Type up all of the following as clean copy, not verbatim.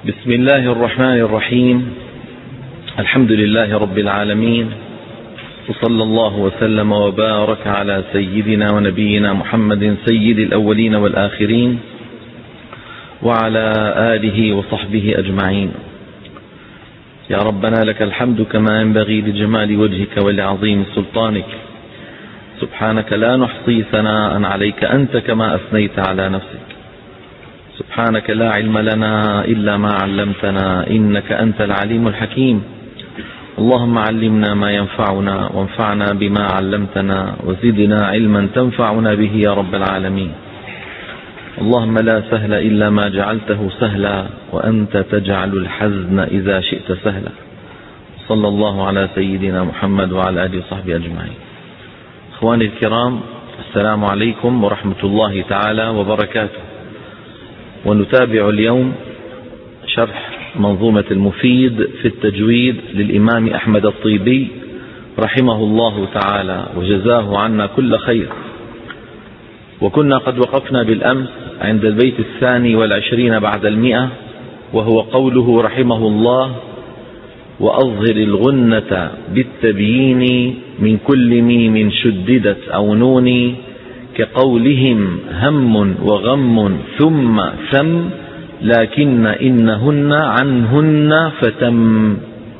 بسم الله الرحمن الرحيم. الحمد لله رب العالمين، وصلى الله وسلم وبارك على سيدنا ونبينا محمد سيد الأولين والآخرين وعلى آله وصحبه أجمعين. يا ربنا لك الحمد كما ينبغي لجمال وجهك ولعظيم سلطانك، سبحانك لا نحصي ثناء عليك أنت كما أثنيت على نفسك. سبحانك لا علم لنا إلا ما علمتنا إنك أنت العليم الحكيم. اللهم علمنا ما ينفعنا وانفعنا بما علمتنا وزدنا علما تنفعنا به يا رب العالمين. اللهم لا سهل إلا ما جعلته سهلا وأنت تجعل الحزن إذا شئت سهلا. صلى الله على سيدنا محمد وعلى آله وصحبه أجمعين. إخواني الكرام، السلام عليكم ورحمة الله تعالى وبركاته. ونتابع اليوم شرح منظومة المفيد في التجويد للإمام أحمد الطيبي رحمه الله تعالى وجزاه عنا كل خير. وكنا قد وقفنا بالأمس عند البيت 22 بعد 100، وهو قوله رحمه الله: وأظهر الغنة بالتبيين من كل ميم شددت أو نون، كقولهم هم وغم ثم ثم، لكن إنهن عنهن فتم.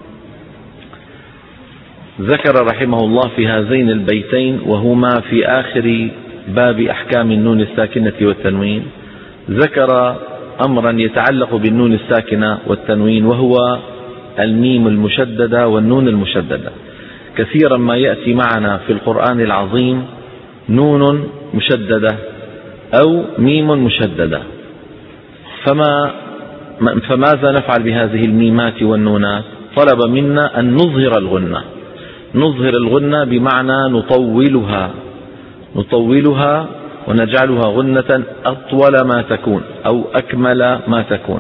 ذكر رحمه الله في هذين البيتين، وهما في آخر باب أحكام النون الساكنة والتنوين، ذكر أمرا يتعلق بالنون الساكنة والتنوين، وهو الميم المشددة والنون المشددة. كثيرا ما يأتي معنا في القرآن العظيم نون مشددة أو ميم مشددة، فماذا نفعل بهذه الميمات والنونات؟ طلب منا أن نظهر الغنة. نظهر الغنة بمعنى نطولها ونجعلها غنة أطول ما تكون أو أكمل ما تكون.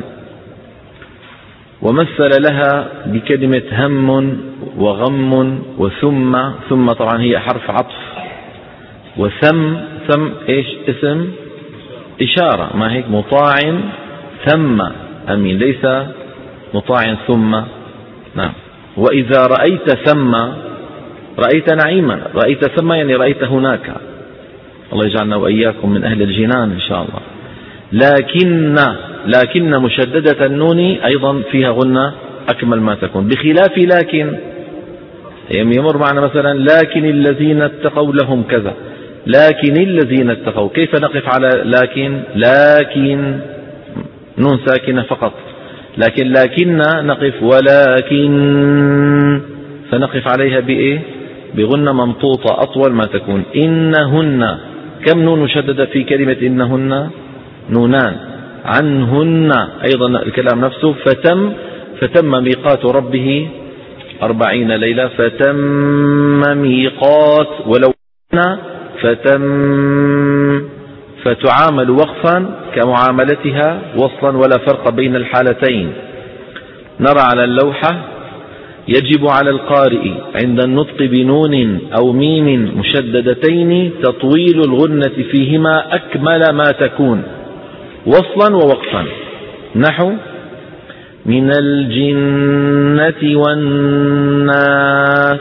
ومثل لها بكلمة هم وغم وثم طبعا هي حرف عطف، وثم إيش؟ اسم إشارة، ما هيك؟ مطاع ثم أمين، ليس مطاع ثم. نعم. وإذا رأيت ثم رأيت نعيما، رأيت ثم يعني رأيت هناك. الله يجعلنا وإياكم من أهل الجنان إن شاء الله. لكن مشددة النون أيضا فيها غنة أكمل ما تكون، بخلاف لكن يمر معنا مثلا لكن الذين اتقوا لهم كذا، لكن الذين اتقوا. كيف نقف على لكن نون ساكنة فقط، لكن نقف ولكن، فنقف عليها بإيه؟ بغنة ممطوطة أطول ما تكون. إنهن، كم نون مشددة في كلمة إنهن؟ نونان. عنهن أيضا الكلام نفسه. فتم ميقات ربه 40 ليلة، فتم ميقات، ولو فتعامل وقفا كمعاملتها وصلا، ولا فرق بين الحالتين. نرى على اللوحة: يجب على القارئ عند النطق بنون أو ميم مشددتين تطويل الغنة فيهما أكمل ما تكون وصلا ووقفا، نحو من الجنة والناس،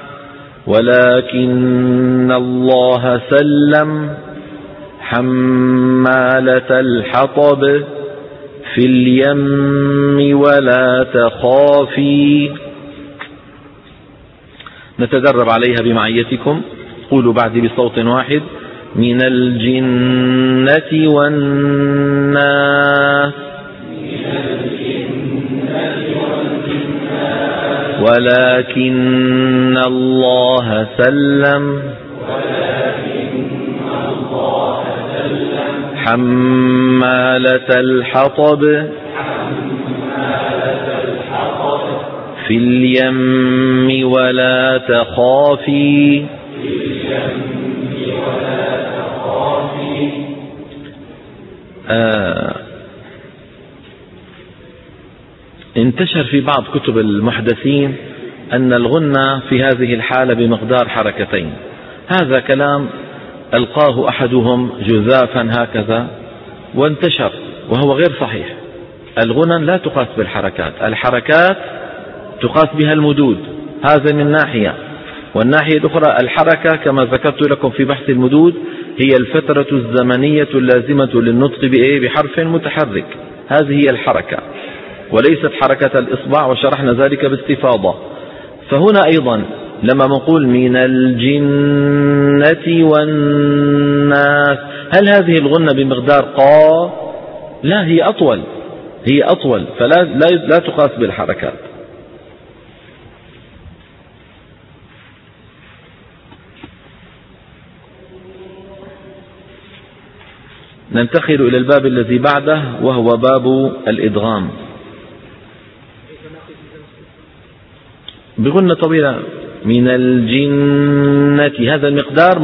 ولكن الله سلم، حمالة الحطب، في اليم ولا تخافي. نتدرب عليها بمعيتكم. قولوا بعدي بصوت واحد: من الجنة والناس، ولكن الله سلم، حمالة الحطب، في اليم ولا تخافي. انتشر في بعض كتب المحدثين أن الغنة في هذه الحالة بمقدار حركتين. هذا كلام ألقاه أحدهم جزافا هكذا وانتشر، وهو غير صحيح. الغنن لا تقاس بالحركات، الحركات تقاس بها المدود، هذا من ناحية. والناحية الأخرى الحركة كما ذكرت لكم في بحث المدود هي الفترة الزمنية اللازمة للنطق بحرف متحرك، هذه هي الحركة وليست حركة الإصبع، وشرحنا ذلك باستفاضة. فهنا أيضا لما نقول من الجنة والناس، هل هذه الغنة بمقدار قا؟ لا، هي أطول، فلا لا تقاس بالحركات. ننتقل إلى الباب الذي بعده وهو باب الإدغام بغنة طويلة. من الجنة، هذا المقدار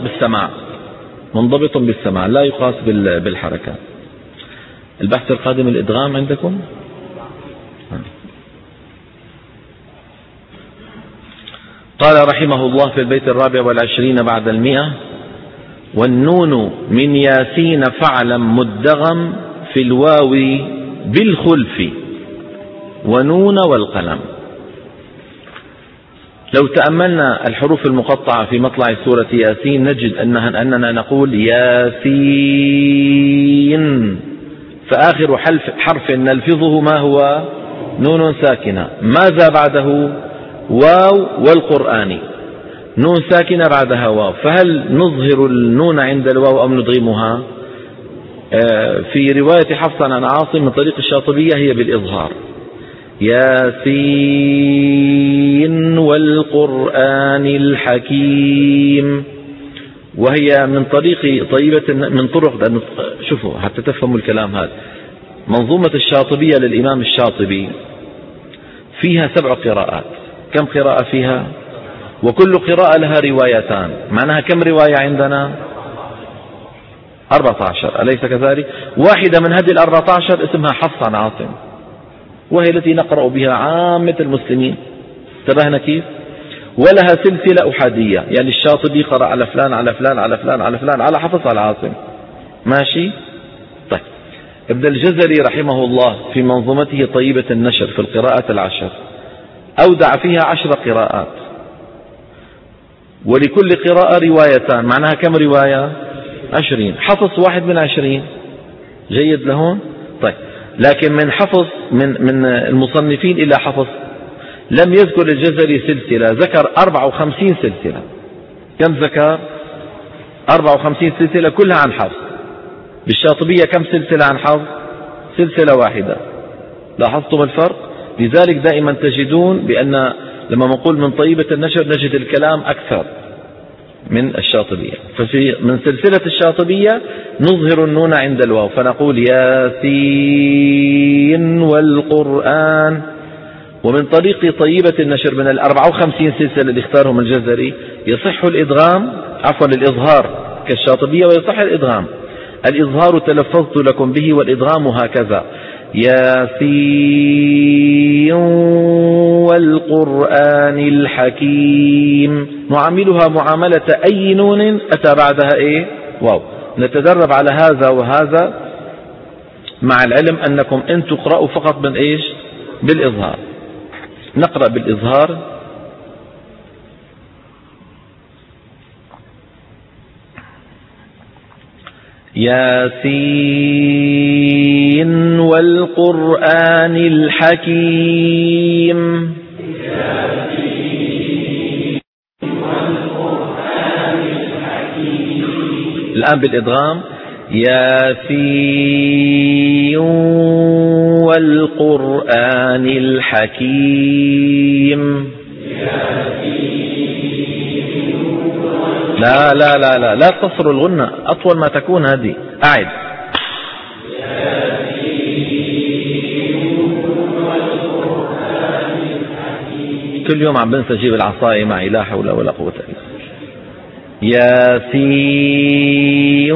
منضبط بالسماع لا يقاس بالحركة. البحث القادم الإدغام عندكم. قال رحمه الله في البيت 24 بعد 100: والنون من ياسين فاعلم مدغم في الواو بالخلف ونون والقلم. لو تأملنا الحروف المقطعة في مطلع سورة ياسين نجد أننا نقول ياسين، فآخر حرف نلفظه ما هو؟ نون ساكنة. ماذا بعده؟ واو والقرآن، نون ساكنة بعدها واو. فهل نظهر النون عند الواو أم ندغمها؟ في رواية حفص عن عاصم من طريق الشاطبية هي بالإظهار، ياسين والقرآن الحكيم. وهي من طريق طيبة من طرق، شوفوا حتى تفهموا الكلام هذا. منظومة الشاطبية للإمام الشاطبي فيها 7 قراءات. كم قراءة فيها؟ وكل قراءة لها روايتان، معناها كم رواية عندنا؟ 14، أليس كذلك؟ واحدة من هذه 14 اسمها حفص عن عاصم، وهي التي نقرأ بها عامة المسلمين. انتبهنا كيف؟ ولها سلسلة أحادية، يعني الشاطبي قرأ على فلان على فلان على فلان على فلان على حفص على عاصم. ماشي؟ طيب، ابن الجزري رحمه الله في منظومته طيبة النشر في القراءات 10 أودع فيها 10 قراءات، ولكل قراءة روايتان، معناها كم رواية؟ 20. حفص واحد من 20. جيد لهون؟ طيب، لكن من حفص من المصنفين إلى حفص لم يذكر الجزري سلسلة، ذكر 54 سلسلة. كم ذكر؟ 54 سلسلة كلها عن حفص. بالشاطبية كم سلسلة عن حفص؟ سلسلة واحدة. لاحظتم الفرق؟ لذلك دائما تجدون بأن لما نقول من طيبة النشر نجد الكلام أكثر من الشاطبية. من سلسلة الشاطبية نظهر النون عند الواو فنقول ياسين والقرآن. ومن طريق طيبة النشر من 54 سلسلة اللي اختارهم الجزري يصح الإدغام، الإظهار كالشاطبية، ويصح الإدغام. الإظهار تلفظت لكم به، والإدغام هكذا: ياسين والقرآن الحكيم. نعاملها معاملة أي نون أتى بعدها واو. نتدرب على هذا وهذا، مع العلم أنكم أن تقرأوا فقط من بالإظهار. نقرأ بالإظهار: ياسين والقرآن الحكيم. الآن بالإدغام: ياسين والقرآن الحكيم. لا لا لا لا لا تصر الغنة أطول ما تكون. هذه أعد: كل يوم عم بنسى أجيب العصاية معي، لا حول ولا قوة إلا بالله. ياسين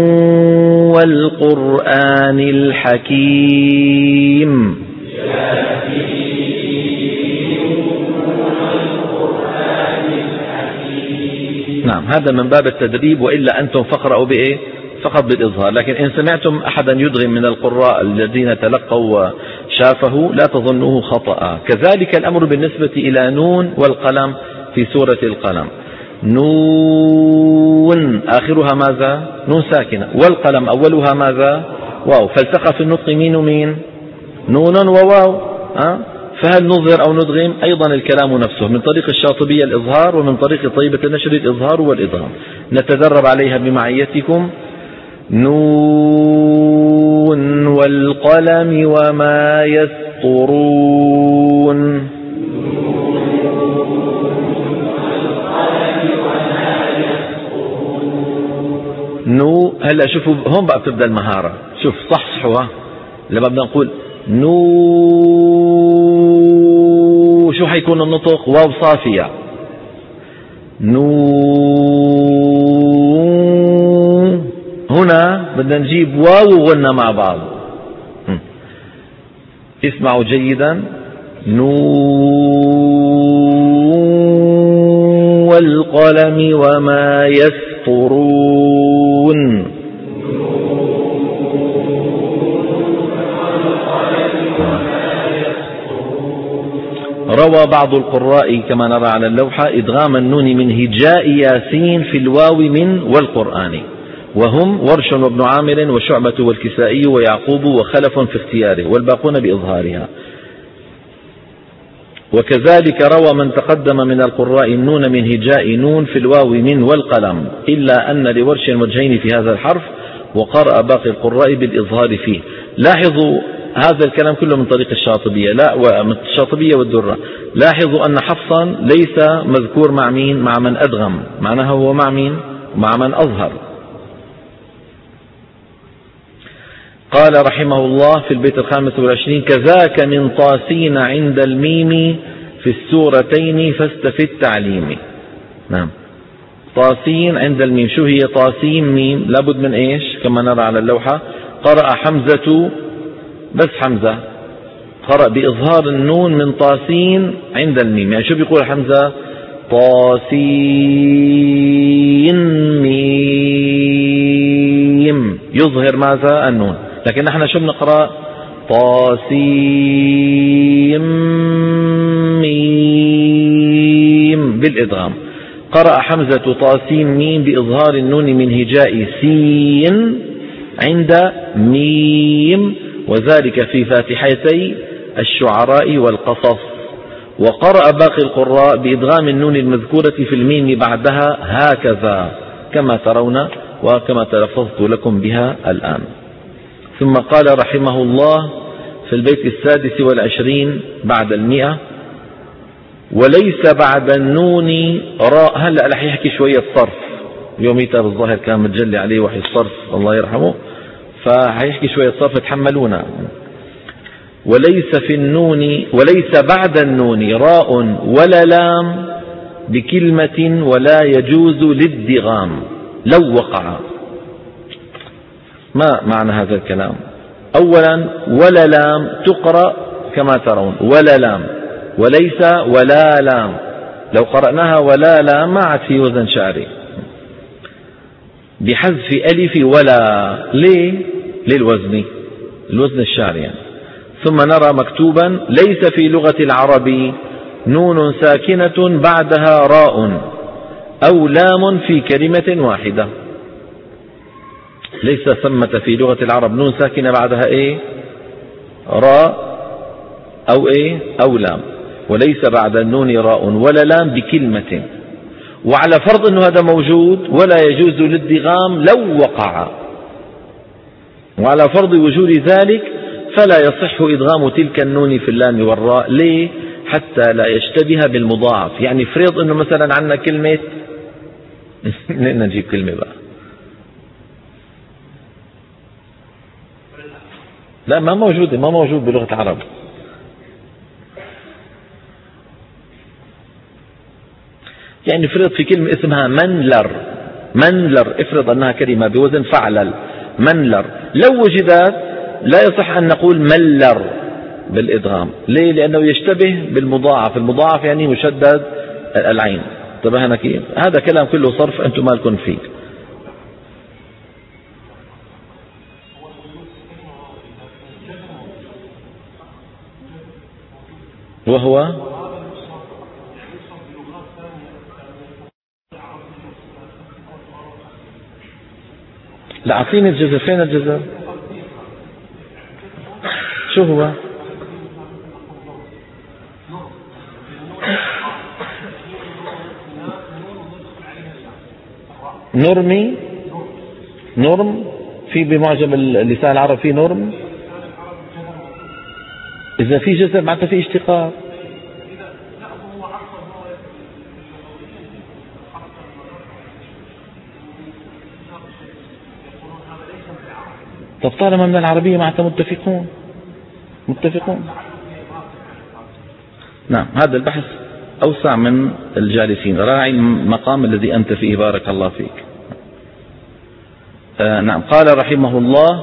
والقرآن الحكيم. نعم، هذا من باب التدريب، وإلا أنتم فقرأوا فقط بالإظهار. لكن إن سمعتم أحدا يدغم من القراء الذين تلقوا وشافه لا تظنوه خطأ. كذلك الأمر بالنسبة إلى نون والقلم في سورة القلم. نون آخرها ماذا؟ نون ساكنة، والقلم أولها ماذا؟ واو، فالتقى في النطق مين ومين؟ نون وواو. فهل نظهر أو ندغم؟ أيضا الكلام نفسه، من طريق الشاطبية الإظهار، ومن طريق طيبة النشر الإظهار والإدغام. نتدرب عليها بمعيتكم. نون والقلم وما يسطرون. هلا شوفوا هون بقى بتبدأ المهارة. شوف صحصحوا لما بدنا نقول شو حيكون النطق؟ واو صافية. هنا بدنا نجيب واو وغنى مع بعض. اسمعوا جيدا. والقلم وما يسطرون. روى بعض القراء كما نرى على اللوحة إدغام النون من هجاء ياسين في الواو من والقرآن، وهم ورش وابن عامر وشعبة والكسائي ويعقوب وخلف في اختياره، والباقون بإظهارها. وكذلك روى من تقدم من القراء النون من هجاء نون في الواو من والقلم، إلا أن لورش وجهين في هذا الحرف، وقرأ باقي القراء بالإظهار فيه. لاحظوا هذا الكلام كله من طريق الشاطبية، لا ومن الشاطبية والدرة. لاحظوا أن حفصا ليس مذكور مع مين؟ مع من أدغم، معناها هو مع مين؟ مع من أظهر. قال رحمه الله في البيت 25: كذاك من طاسين عند الميم في السورتين فاستفد تعليمي. نعم، طاسين عند الميم. شو هي طاسين ميم؟ لابد من إيش كما نرى على اللوحة؟ قرأ حمزة، بس حمزة قرأ بإظهار النون من طاسين عند الميم. يعني شو بيقول حمزة؟ طاسين ميم، يظهر ماذا؟ النون. لكن نحن شو بنقرأ؟ طاسين ميم بالإدغام. قرأ حمزة طاسين ميم بإظهار النون من هجاء سين عند ميم، وذلك في فاتحتي الشعراء والقصص. وقرأ باقي القراء بإدغام النون المذكورة في الميم بعدها هكذا كما ترون وكما تلفظت لكم بها الآن. ثم قال رحمه الله في البيت 26 بعد 100: وليس بعد النون راء. هلأ رح يحكي شوية صرف، يوميتها بالظاهر كان متجلي عليه وحي الصرف الله يرحمه، فهيحكي شوية صرف تحملونا. وليس بعد النون راء ولا لام بكلمة ولا يجوز للدغام لو وقع. ما معنى هذا الكلام؟ أولا ولا لام تقرأ كما ترون، ولا لام، وليس ولا لام. لو قرأناها ولا لام ما عاد في وزن شعري، بحذف ألف ولا. ليه؟ الوزن الشعري يعني. ثم نرى مكتوبا: ليس في لغة العرب نون ساكنة بعدها راء أو لام في كلمة واحدة. ليس ثمة في لغة العرب نون ساكنة بعدها إيه؟ راء أو إيه؟ أو لام. وليس بعد النون راء ولا لام بكلمة. وعلى فرض أنه هذا موجود ولا يجوز للدغام لو وقع، وعلى فرض وجود ذلك فلا يصح إدغام تلك النون في اللام والراء. ليه؟ حتى لا يشتبه بالمضاعف. يعني فرض أنه مثلا عندنا كلمة نجيب كلمة بقى، لا ما موجود بلغة العرب. يعني فرض في كلمة اسمها منلر. افرض أنها كلمة بوزن فعلل، منلر. لو وجدت لا يصح أن نقول ملر بالإدغام. ليه؟ لأنه يشتبه بالمضاعف. المضاعف يعني مشدد العين. انتبهنا كيف؟ هذا كلام كله صرف أنتم مالكم فيه. وهو لا، أعطيني الجزر، فين الجزر؟ شو هو؟ نرمي، نرم في بمعجم اللسان العربي في نرم. إذا في جزر معناتها في اشتقاق. طب طالما من العربية معناتها متفقون. نعم، هذا البحث أوسع من الجالسين. راعي المقام الذي أنت فيه، بارك الله فيك. نعم. قال رحمه الله: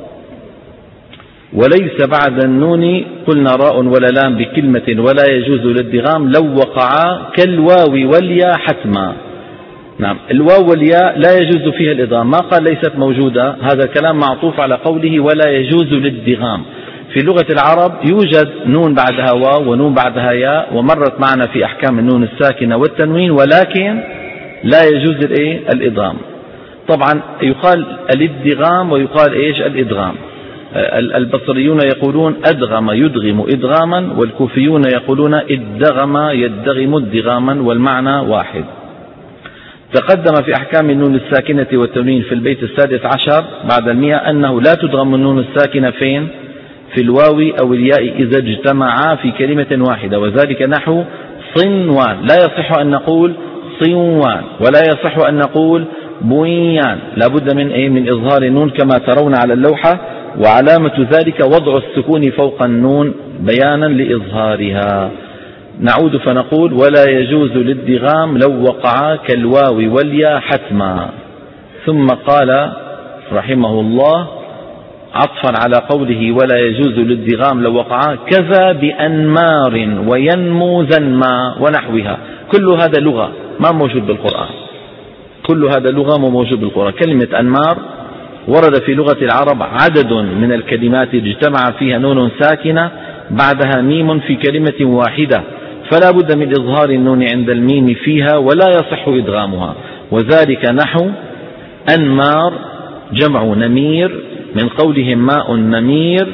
وليس بعد النون قلنا راء ولا لام بكلمة ولا يجوز الادغام لو وقعا كالواو والياء حتما. نعم، الواو والياء لا يجوز فيها الادغام، ما قال ليست موجودة، هذا الكلام معطوف على قوله ولا يجوز الادغام. في لغة العرب يوجد نون بعدها واو ونون بعدها ياء، ومرت معنا في أحكام النون الساكنة والتنوين، ولكن لا يجوز الادغام. طبعا يقال الادغام ويقال ايش الادغام. البصريون يقولون أدغم يدغم إدغاما، والكوفيون يقولون ادغم يدغم ادغاما، والمعنى واحد. تقدم في أحكام النون الساكنة والتنوين في البيت 16 بعد 100 أنه لا تدغم النون الساكنة فين؟ في الواو أو الياء إذا اجتمعا في كلمة واحدة، وذلك نحو صنوان. لا يصح أن نقول صنوان، ولا يصح أن نقول بنيان، لا بد من إظهار النون كما ترون على اللوحة، وعلامة ذلك وضع السكون فوق النون بيانا لإظهارها. نعود فنقول: ولا يجوز الادغام لو وقعا كالواو والياء حتما. ثم قال رحمه الله عطفا على قوله ولا يجوز الادغام لو وقعا: كذا بأنمار وينمو ذنما ونحوها. كل هذا لغة ما موجود بالقرآن، كل هذا لغة ما موجود بالقرآن. كلمة أنمار ورد في لغة العرب عدد من الكلمات اجتمع فيها نون ساكنة بعدها ميم في كلمة واحدة، فلا بد من إظهار النون عند الميم فيها، ولا يصح إدغامها. وذلك نحو أنمار جمع نمير، من قولهم ماء نمير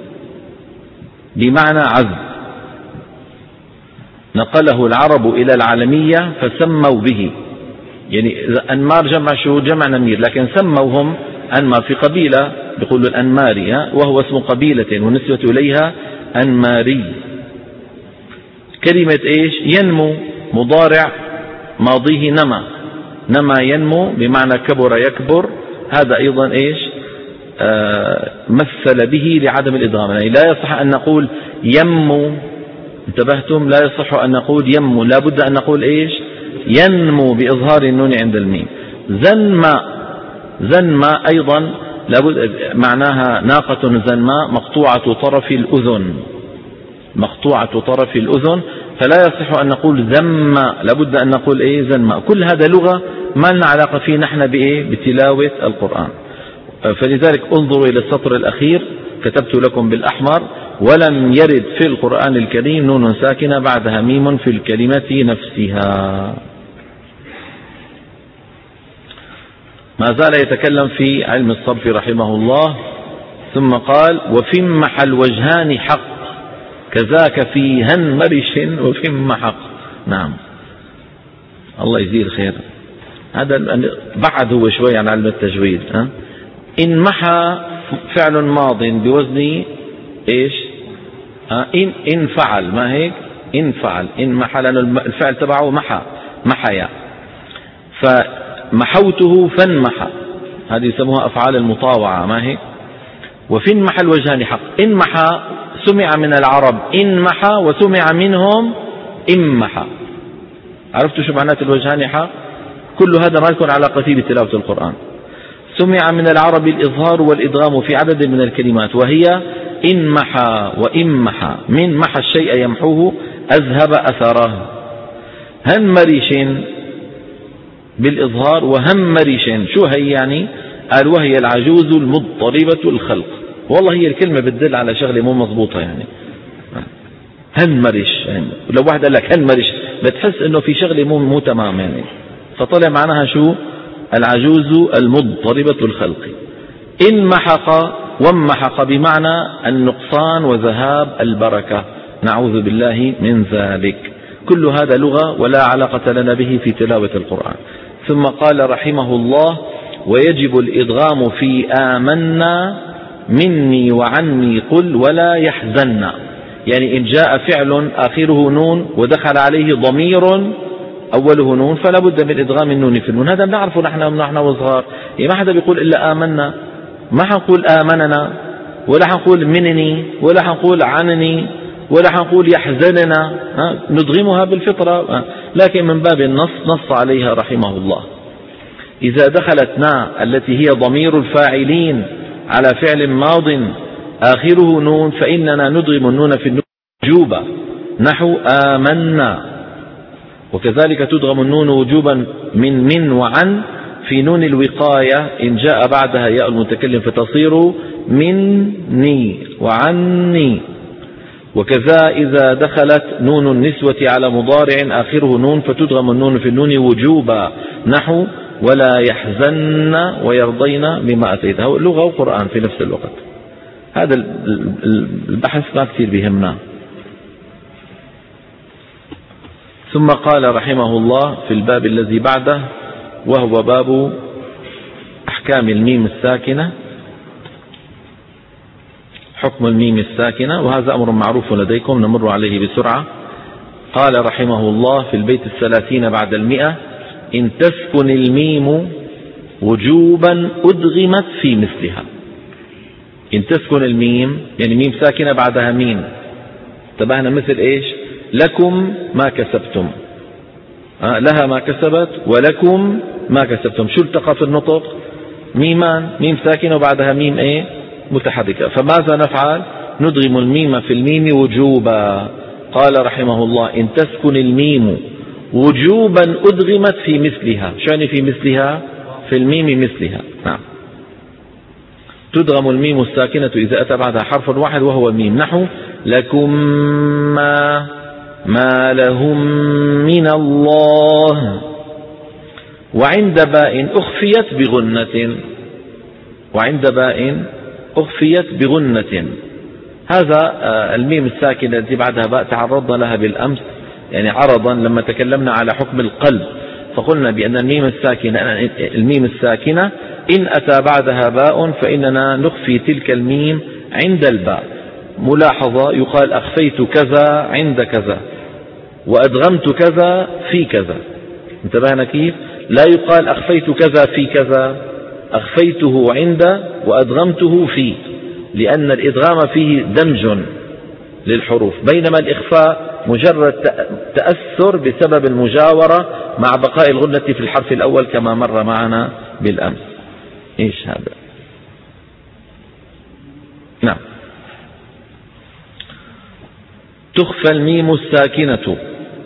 بمعنى عذب، نقله العرب إلى العالمية فسموا به. يعني أنمار جمع شو؟ جمع نمير، لكن سموهم أنمار في قبيلة يقولوا الأنماري، وهو اسم قبيلة ونسبة إليها أنماري. كلمة إيش؟ ينمو، مضارع ماضيه نما ينمو بمعنى كبر يكبر. هذا أيضا إيش؟ مثل به لعدم الإدغام. يعني لا يصح أن نقول يمو، انتبهتم؟ لا يصح أن نقول يمو، لا بد أن نقول إيش؟ ينمو بإظهار النون عند الميم. زنما أيضا لابد معناها ناقة زنماء مقطوعة طرف الأذن، فلا يصح أن نقول زما، لابد أن نقول إيه؟ زنما. كل هذا لغة ما لنا علاقة فيه نحن بإيه؟ بتلاوة القرآن. فلذلك انظروا إلى السطر الأخير، كتبت لكم بالأحمر: ولم يرد في القرآن الكريم نون ساكنة بعدها ميم في الكلمة نفسها. ما زال يتكلم في علم الصرف رحمه الله، ثم قال: وفيمح الوجهان حق كذاك في هنمرش وفيمح حق. نعم، الله يجزيه الخير. هذا بعد هو شوي عن علم التجويد. انمحى فعل ماض بوزن ايش؟ إن فعل، ما هيك؟ إن فعل، انمحى لأن الفعل تبعه محيا، فمحوته فانمحى، هذه يسموها أفعال المطاوعة، ما هيك؟ وفينمحى الوجهان حق. انمحى سمع من العرب انمحى، وسمع منهم امحى. عرفتوا شو معنات الوجهان حق؟ كل هذا ما يكون علاقة فيه بتلاوة القرآن. سمع من العرب الإظهار والإدغام في عدد من الكلمات، وهي انمحى وامحى، من محى الشيء يمحوه أذهب أثره. هنمرش بالإظهار، وهمرش شو هي يعني؟ قال: وهي العجوز المضطربة الخلق. والله هي الكلمة بتدل على شغلة مو مضبوطة يعني. هنمرش، يعني لو واحد قال لك هنمرش بتحس انه في شغله مو تمام يعني. فطلع معناها شو؟ العجوز المضطربة الخلق. انمحق وانمحق بمعنى النقصان وذهاب البركة، نعوذ بالله من ذلك. كل هذا لغة ولا علاقة لنا به في تلاوة القرآن. ثم قال رحمه الله: ويجب الإدغام في آمنا مني وعني قل ولا يحزن. يعني إن جاء فعل آخره نون ودخل عليه ضمير أوله نون فلا بد من إدغام النون في النون. هذا بنعرفه نحن وصغار. يعني ما حدا بيقول إلا آمنا، ما حنقول آمننا ولا حنقول منني ولا حنقول عنني ولا حنقول يحزننا، ندغمها بالفطرة. لكن من باب النص نص عليها رحمه الله. إذا دخلت نا التي هي ضمير الفاعلين على فعل ماض آخره نون فإننا ندغم النون في النون وجوبا، نحو آمنا. وكذلك تدغم النون وجوبا من وعن في نون الوقاية إن جاء بعدها ياء المتكلم فتصير مني وعني. وكذا إذا دخلت نون النسوة على مضارع آخره نون فتدغم النون في النون وجوبا، نحو ولا يحزن ويرضين بما أتيته. لغة وقرآن في نفس الوقت. هذا البحث ما كثير بيهمنا. ثم قال رحمه الله في الباب الذي بعده، وهو باب أحكام الميم الساكنة، حكم الميم الساكنة، وهذا أمر معروف لديكم نمر عليه بسرعة. قال رحمه الله في البيت 30 بعد 100: إن تسكن الميم وجوبا أدغمت في مثلها. إن تسكن الميم يعني ميم ساكنة بعدها ميم، انتبهنا مثل إيش؟ لكم ما كسبتم، لها ما كسبت ولكم ما كسبتم. شو التقى في النطق؟ ميمان، ميم ساكنة وبعدها ميم ايه؟ متحركة. فماذا نفعل؟ ندغم الميم في الميم وجوبا. قال رحمه الله: إن تسكن الميم وجوبا أدغمت في مثلها. شو يعني في مثلها؟ في الميم مثلها. نعم، تدغم الميم الساكنة إذا أتى بعدها حرف واحد وهو الميم، نحو لكم ما لهم من الله. وعند باء أخفيت بغنة، وعند باء أخفيت بغنة. هذا الميم الساكنة التي بعدها باء تعرضنا لها بالأمس، يعني عرضا لما تكلمنا على حكم القلب، فقلنا بأن الميم الساكنة إن أتى بعدها باء فإننا نخفي تلك الميم عند الباء. ملاحظة: يقال أخفيت كذا عند كذا وأدغمت كذا في كذا. انتبهنا كيف؟ لا يقال أخفيت كذا في كذا، أخفيته عند وأدغمته في، لأن الإدغام فيه دمج للحروف، بينما الإخفاء مجرد تأثر بسبب المجاورة مع بقاء الغنة في الحرف الأول كما مر معنا بالأمس. إيش هذا؟ نعم. تخفى الميم الساكنة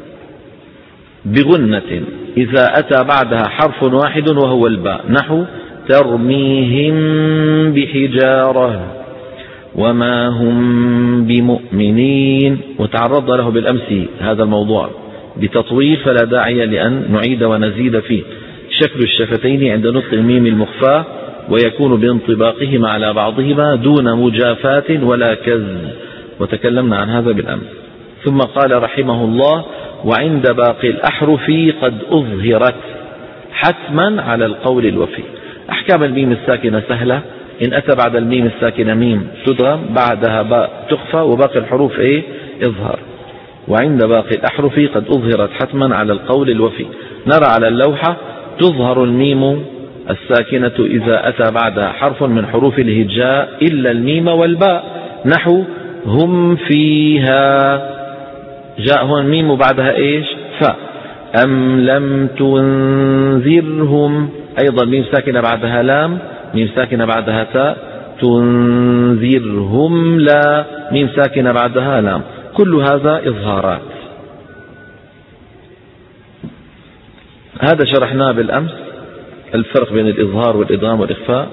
بغنة إذا أتى بعدها حرف واحد وهو الباء، نحو ترميهم بحجارة وما هم بمؤمنين. وتعرض له بالأمس هذا الموضوع بتطويل فلا داعي لأن نعيد ونزيد فيه. شكل الشفتين عند نطق الميم المخفاة، ويكون بانطباقهما على بعضهما دون مجافاة ولا كذب، وتكلمنا عن هذا بالأمس. ثم قال رحمه الله: وعند باقي الأحرف قد أظهرت حتما على القول الوفي. أحكام الميم الساكنة سهلة. إن أتى بعد الميم الساكنة ميم تدغم، بعدها باء تخفى، وباقي الحروف إيه؟ إظهار. وعند باقي الأحرف قد أظهرت حتما على القول الوفي. نرى على اللوحة: تظهر الميم الساكنة إذا أتى بعدها حرف من حروف الهجاء إلا الميم والباء، نحو هم فيها. جاء هون ميم وبعدها إيش؟ فاء. أم لم تنذرهم، أيضا ميم ساكنة بعدها لام، ميم ساكنة بعدها تاء. تنذرهم لا، ميم ساكنة بعدها لام. كل هذا إظهارات. هذا شرحناه بالأمس، الفرق بين الإظهار والإدغام والإخفاء،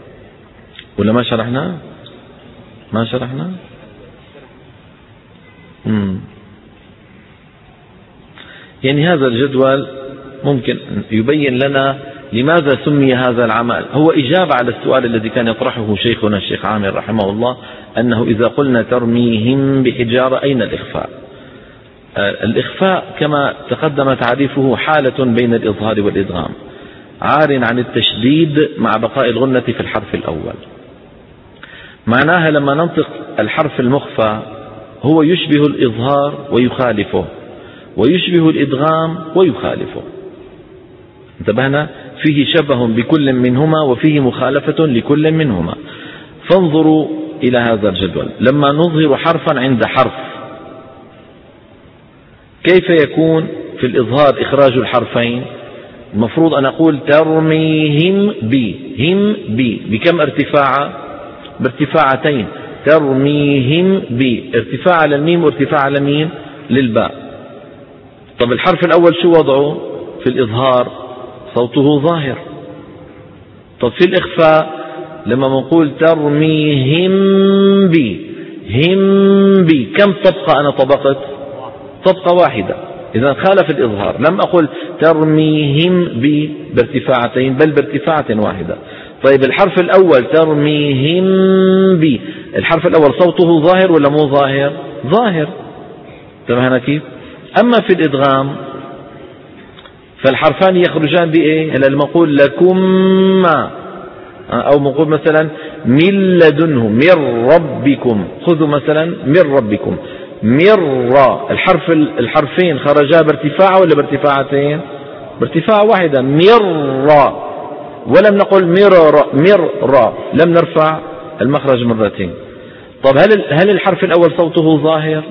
ولا ما شرحناه؟ ما شرحناه؟ يعني هذا الجدول ممكن يبين لنا لماذا سمي هذا العمل. هو إجابة على السؤال الذي كان يطرحه شيخنا الشيخ عامر رحمه الله، أنه إذا قلنا ترميهم بحجارة أين الإخفاء؟ الإخفاء كما تقدم تعريفه حالة بين الإظهار والإدغام، عار عن التشديد مع بقاء الغنة في الحرف الأول. معناها لما ننطق الحرف المخفى هو يشبه الإظهار ويخالفه، ويشبه الإدغام ويخالفه. انتبهنا؟ فيه شبه بكل منهما وفيه مخالفة لكل منهما. فانظروا إلى هذا الجدول، لما نظهر حرفا عند حرف كيف يكون في الإظهار إخراج الحرفين؟ المفروض أن أقول ترميهم هم بكم ارتفاع؟ بارتفاعتين. ترميهم ارتفاع على الميم وارتفاع على مين؟ للباء. طب الحرف الأول شو وضعه في الإظهار؟ صوته ظاهر. طب في الإخفاء لما نقول ترميهم هم كم طبقة أنا طبقت؟ طبقة واحدة. إذا خالف الإظهار. لم أقل ترميهم بارتفاعتين بل بارتفاعة واحدة. طيب الحرف الأول ترميهم الحرف الأول صوته ظاهر ولا مو ظاهر؟ ظاهر. تمام كيف؟ أما في الإدغام فالحرفان يخرجان بإيه؟ لما نقول لكم أو نقول مثلا من لدنه من ربكم، خذوا مثلا من ربكم الحرفين خرجا بارتفاع ولا بارتفاعتين؟ بارتفاع واحدة. ولم نقل مر لم نرفع المخرج مرتين. طب هل الحرف الأول صوته ظاهر؟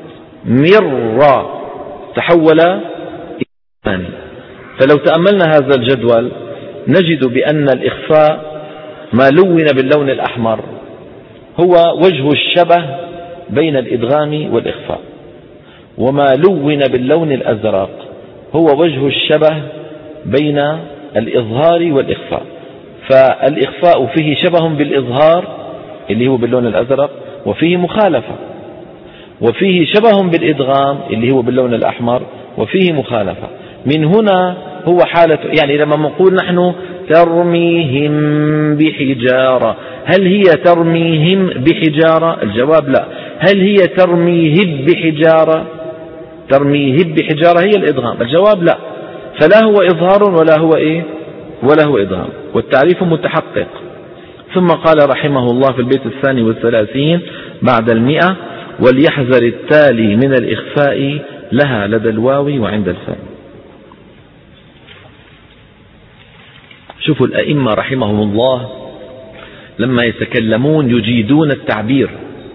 تحول إلى ثاني. فلو تأملنا هذا الجدول نجد بأن الإخفاء ما لون باللون الأحمر هو وجه الشبه بين الإدغام والإخفاء، وما لون باللون الأزرق هو وجه الشبه بين الإظهار والإخفاء. فالإخفاء فيه شبه بالإظهار اللي هو باللون الأزرق، وفيه مخالفة، وفيه شبه بالإدغام اللي هو باللون الأحمر، وفيه مخالفة. من هنا هو حالة، يعني لما نقول نحن ترميهم بحجارة، هل هي ترميهم بحجارة؟ الجواب لا. هل هي ترميهب بحجارة؟ ترميهب بحجارة هي الإدغام. الجواب لا. فلا هو إظهار ولا هو إيه؟ ولا هو إدغام، والتعريف متحقق. ثم قال رحمه الله في البيت 32 بعد 100: وليحذر التالي من الإخفاء لها لدى الواو وعند الفاء. شوفوا الأئمة رحمهم الله لما يتكلمون يجيدون التعبير.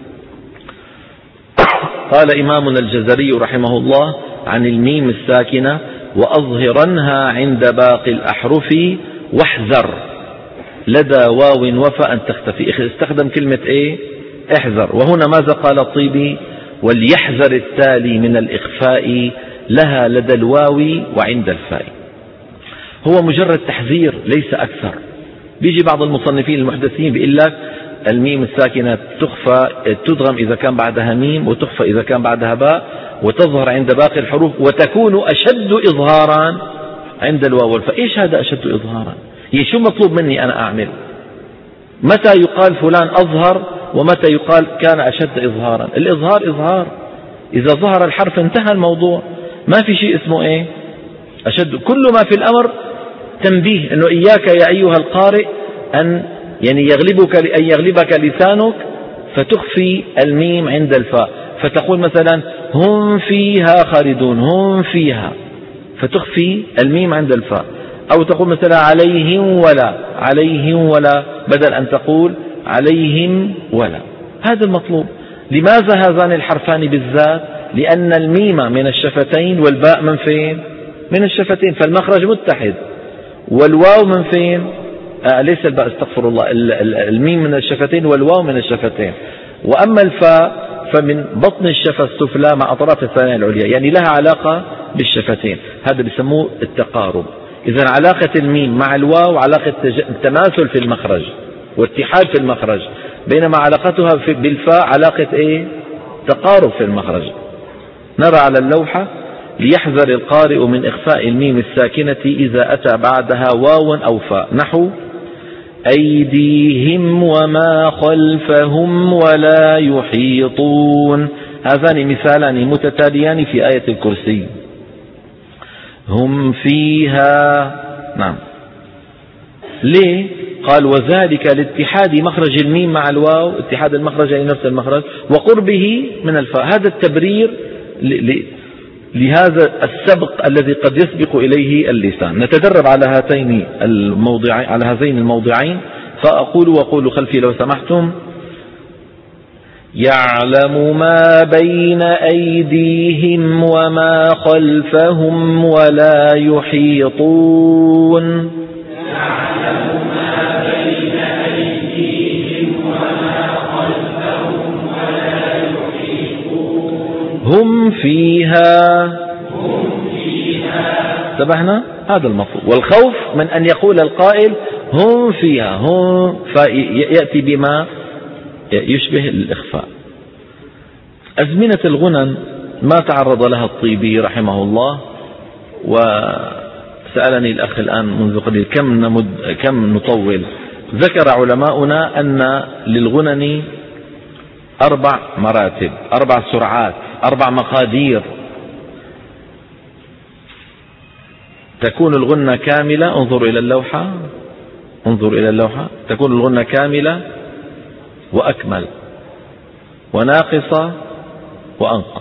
قال إمامنا الجزري رحمه الله عن الميم الساكنة: وأظهرنها عند باقي الأحرف واحذر لدى واو وفاء أن تختفي. استخدم كلمة إيه؟ احذر. وهنا ماذا قال الطيبي؟ وليحذر التالي من الإخفاء لها لدى الواو وعند الفاء. هو مجرد تحذير ليس أكثر. بيجي بعض المصنفين المحدثين بيقول لك الميم الساكنة تخفى تدغم إذا كان بعدها ميم، وتخفى إذا كان بعدها باء، وتظهر عند باقي الحروف، وتكون أشد إظهارا عند الواو والفاء. إيش هذا أشد إظهارا؟ شو مطلوب مني أنا أعمل؟ متى يقال فلان أظهر ومتى يقال كان أشد إظهارا؟ الإظهار إظهار، إذا ظهر الحرف انتهى الموضوع، ما في شيء اسمه إيه؟ أشد. كل ما في الأمر تنبيه أنه إياك يا أيها القارئ أن يغلبك لسانك فتخفي الميم عند الفاء، فتقول مثلا هم فيها خالدون، هم فيها، فتخفي الميم عند الفاء. أو تقول مثلا عليهم ولا بدل أن تقول عليهم ولا. هذا المطلوب. لماذا هذان الحرفان بالذات؟ لأن الميم من الشفتين والباء من فين؟ من الشفتين، فالمخرج متحد. والواو من فين؟ ليس الباء، استغفر الله، الميم من الشفتين والواو من الشفتين. وأما الفاء فمن بطن الشفة السفلى مع أطراف الثانية العليا، يعني لها علاقة بالشفتين. هذا بيسموه التقارب. إذن علاقة الميم مع الواو علاقة تماثل في المخرج واتحاد في المخرج، بينما علاقتها بالفاء علاقة إيه؟ تقارب في المخرج. نرى على اللوحة ليحذر القارئ من إخفاء الميم الساكنة إذا أتى بعدها واو أو فاء، نحو أيديهم وما خلفهم ولا يحيطون. هذان مثالان متتاليان في آية الكرسي. هم فيها، نعم. ليه؟ قال وذلك لاتحاد مخرج الميم مع الواو، اتحاد المخرج أي نفس المخرج، وقربه من الفاء. هذا التبرير لهذا السبق الذي قد يسبق إليه اللسان. نتدرب على هذين الموضعين، فأقول وقولوا خلفي لو سمحتم. يعلم ما بين أيديهم وما خلفهم ولا يحيطون. يعلم ما بين أيديهم وما خلفهم ولا يحيطون. هم فيها. انتبهنا؟ هذا المطلوب. والخوف من أن يقول القائل هم فيها، هم، فيأتي بما يشبه الإخفاء. أزمنة الغنن ما تعرض لها الطيبي رحمه الله، وسألني الأخ الآن منذ قليل كم نطول. ذكر علماؤنا أن للغنن 4 مراتب، 4 سرعات، 4 مقادير. تكون الغنة كاملة، انظر إلى اللوحة، تكون الغنة كاملة وأكمل، وناقصة وأنقص.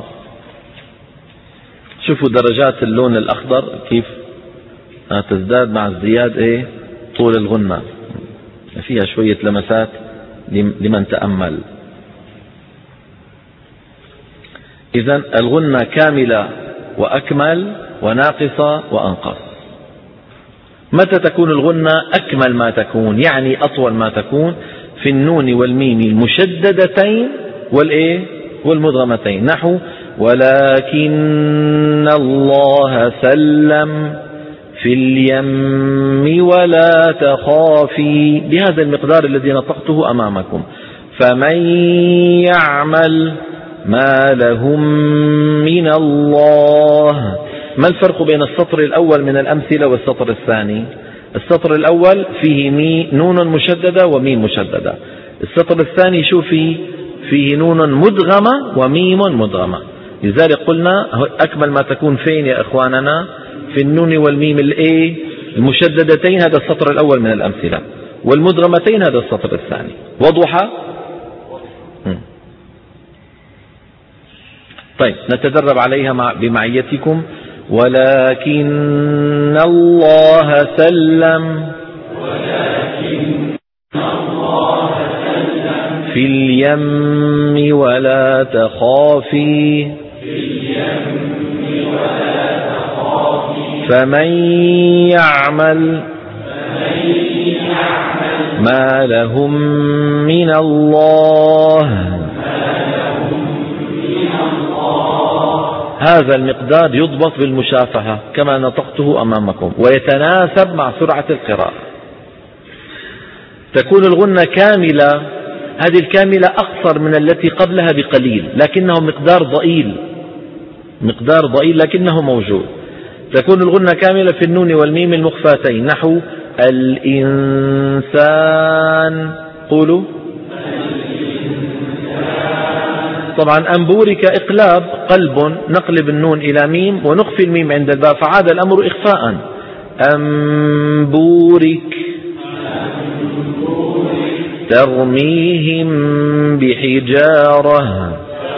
شوفوا درجات اللون الأخضر كيف تزداد مع ازدياد طول الغنة، فيها شوية لمسات لمن تأمل. إذن الغنة كاملة وأكمل وناقصة وأنقص. متى تكون الغنة أكمل ما تكون، يعني أطول ما تكون؟ في النون والميم المشددتين والمدغمتين، نحو ولكن الله سلم في اليم ولا تخافي، بهذا المقدار الذي نطقته أمامكم. فمن يعمل ما لهم من الله. ما الفرق بين السطر الأول من الأمثلة والسطر الثاني؟ السطر الأول فيه نون مشددة وميم مشددة. السطر الثاني فيه نون مدغمة وميم مدغمة. لذلك قلنا أكمل ما تكون فين يا إخواننا؟ في النون والميم المشددتين، هذا السطر الأول من الأمثلة، والمدغمتين هذا السطر الثاني. وضح؟ طيب نتدرب عليها بمعيتكم. ولكن الله سلم في اليم ولا تخافي فمن يعمل ما لهم من الله. هذا المقدار يضبط بالمشافهة كما نطقته أمامكم، ويتناسب مع سرعة القراءة. تكون الغنة كاملة، هذه الكاملة أقصر من التي قبلها بقليل، لكنه مقدار ضئيل لكنه موجود. تكون الغنة كاملة في النون والميم المخفاتين، نحو الإنسان. قولوا. طبعا أنبورك إقلاب، قلب، نقلب النون إلى ميم ونخفي الميم عند الباء، فعاد الأمر إخفاء. أنبورك ترميهم بحجارة.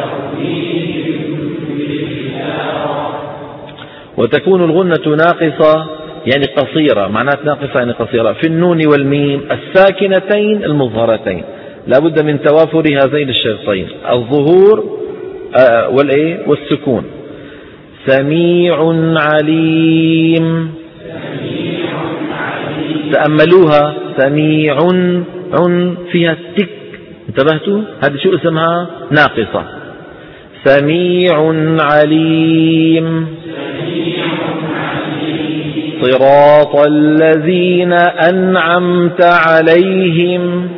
وتكون الغنة ناقصة يعني قصيرة، معنات ناقصة يعني قصيرة، في النون والميم الساكنتين المظهرتين، لا بد من توافر هذين الشرطين، الظهور والسكون. سميع عليم. تأملوها، سميع فيها تك، انتبهتوا؟ هذه شو اسمها؟ ناقصة. سميع عليم. صراط الذين أنعمت عليهم.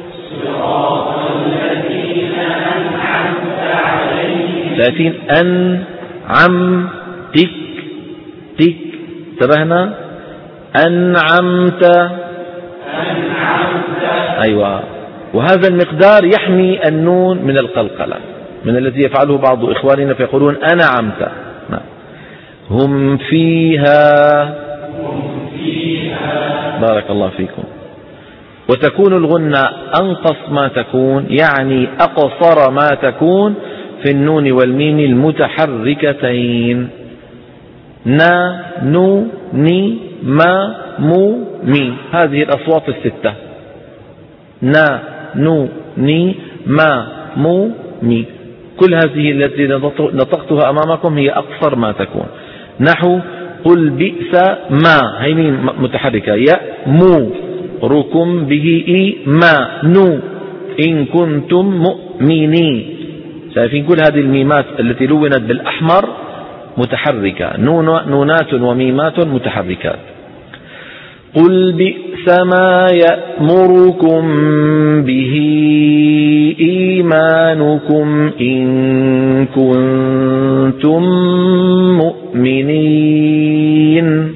لكن تك تك، انتبهنا؟ أنعمت، أيوة. وهذا المقدار يحمي النون من القلقلة، من الذي يفعله بعض إخواننا فيقولون أنعمت. هم فيها، بارك الله فيكم. وتكون الغنة أنقص ما تكون، يعني أقصر ما تكون في النون والميم المتحركتين، نا نو ني ما مو مي، هذه الأصوات الستة، نا نو ني ما مو مي، كل هذه التي نطقتها أمامكم هي أقصر ما تكون. نحو قل بئس ما، هي ميم متحركة، يأمركم به إي ما نو إن كنتم مؤمنين. شايفين كل هذه الميمات التي لونت بالأحمر متحركة، نونات وميمات متحركات. قل بئس ما يأمركم به إيمانكم إن كنتم مؤمنين.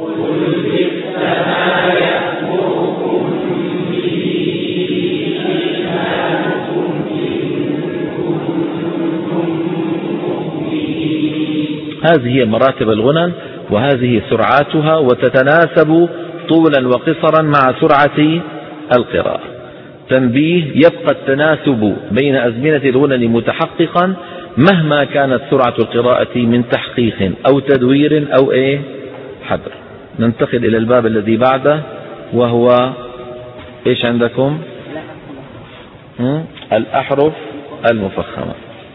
هذه هي مراتب الغنن، وهذه سرعاتها، وتتناسب طولا وقصرا مع سرعة القراءة. تنبيه: يبقى التناسب بين أزمنة الغنن متحققا مهما كانت سرعة القراءة من تحقيق أو تدوير أو حذر. ننتقل إلى الباب الذي بعده، وهو إيش عندكم؟ الأحرف المفخمة.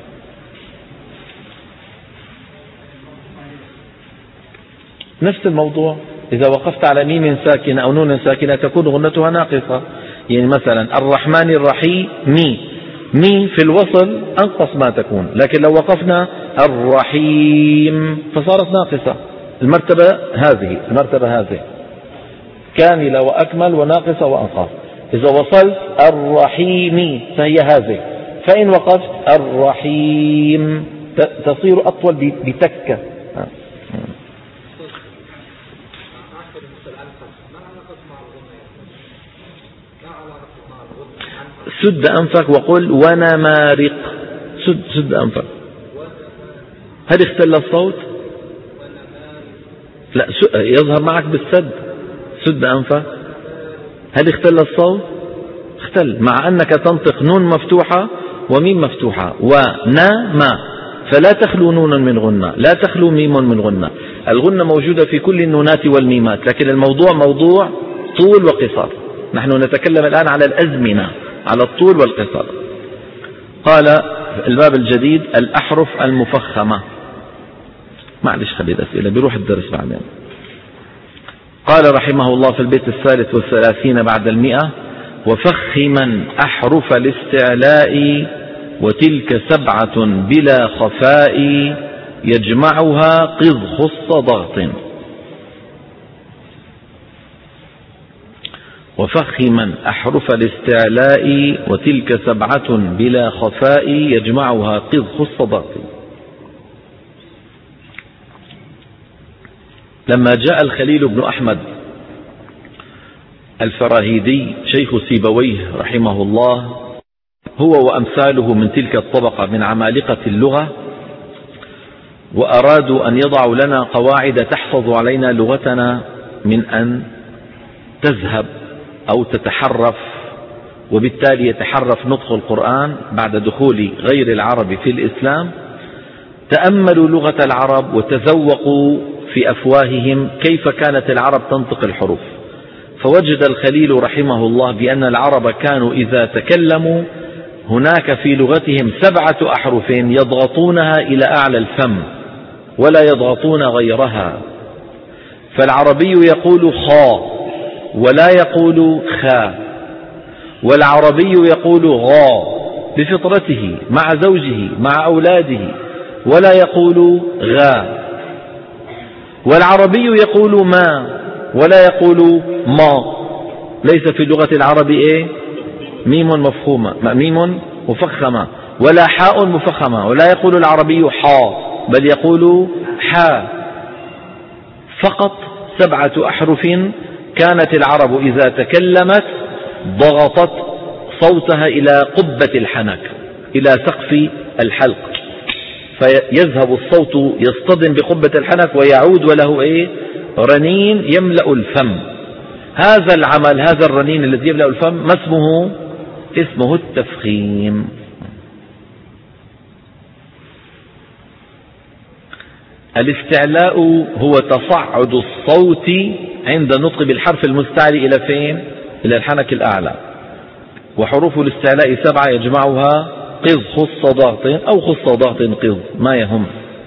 نفس الموضوع، إذا وقفت على ميم ساكنة أو نون ساكنة تكون غنتها ناقصة. يعني مثلا الرحمن الرحيم، مي في الوصل أنقص ما تكون، لكن لو وقفنا الرحيم فصارت ناقصة. المرتبة هذه كاملة وأكمل وناقصة وأنقص. إذا وصلت الرحيم فهي هذه، فإن وقفت الرحيم تصير أطول بتكة. سد أنفك وقل ونمارق. سد أنفك. هل اختل الصوت؟ لا، يظهر معك بالسد. سد أنفك. هل اختل الصوت؟ اختل، مع أنك تنطق نون مفتوحة وميم مفتوحة ونما، فلا تخلو نون من غنة، لا تخلو ميم من غنة. الغنة موجودة في كل النونات والميمات، لكن الموضوع موضوع طول وقصر. نحن نتكلم الآن على الأزمنة، على الطول والقصر. قال الباب الجديد: الأحرف المفخمة. معلش خلي الأسئلة، بيروح الدرس بعدين. قال رحمه الله في البيت 33 بعد 100: وفخما أحرف الاستعلاء وتلك 7 بلا خفاء يجمعها قذ خص ضغط. وفخما أحرف الاستعلاء وتلك 7 بلا خفاء يجمعها قذ خص ضغط. لما جاء الخليل بن أحمد الفراهيدي شيخ سيبويه رحمه الله، هو وأمثاله من تلك الطبقة من عمالقة اللغة، وأرادوا أن يضعوا لنا قواعد تحفظ علينا لغتنا من أن تذهب أو تتحرف، وبالتالي يتحرف نطق القرآن بعد دخول غير العرب في الإسلام، تأملوا لغة العرب وتذوقوا في أفواههم كيف كانت العرب تنطق الحروف. فوجد الخليل رحمه الله بأن العرب كانوا إذا تكلموا هناك في لغتهم 7 أحرف يضغطونها إلى أعلى الفم ولا يضغطون غيرها. فالعربي يقول خا ولا يقول خا، والعربي يقول غا بفطرته مع زوجه مع أولاده ولا يقول غا، والعربي يقول ما ولا يقول ما. ليس في لغة العرب ميم مفخمة ولا حاء مفخمة، ولا يقول العربي حا بل يقول حا فقط. 7 أحرف كانت العرب إذا تكلمت ضغطت صوتها إلى قبة الحنك، إلى سقف الحلق، فيذهب الصوت يصطدم بقبة الحنك ويعود وله رنين يملأ الفم. هذا العمل، هذا الرنين الذي يملأ الفم، ما اسمه؟ اسمه التفخيم. الاستعلاء هو تصعد الصوت عند النطق بالحرف المستعلي إلى فين؟ إلى الحنك الأعلى. وحروف الاستعلاء 7 يجمعها قذ خص ضغط أو خص ضغط قذ، ما يهم.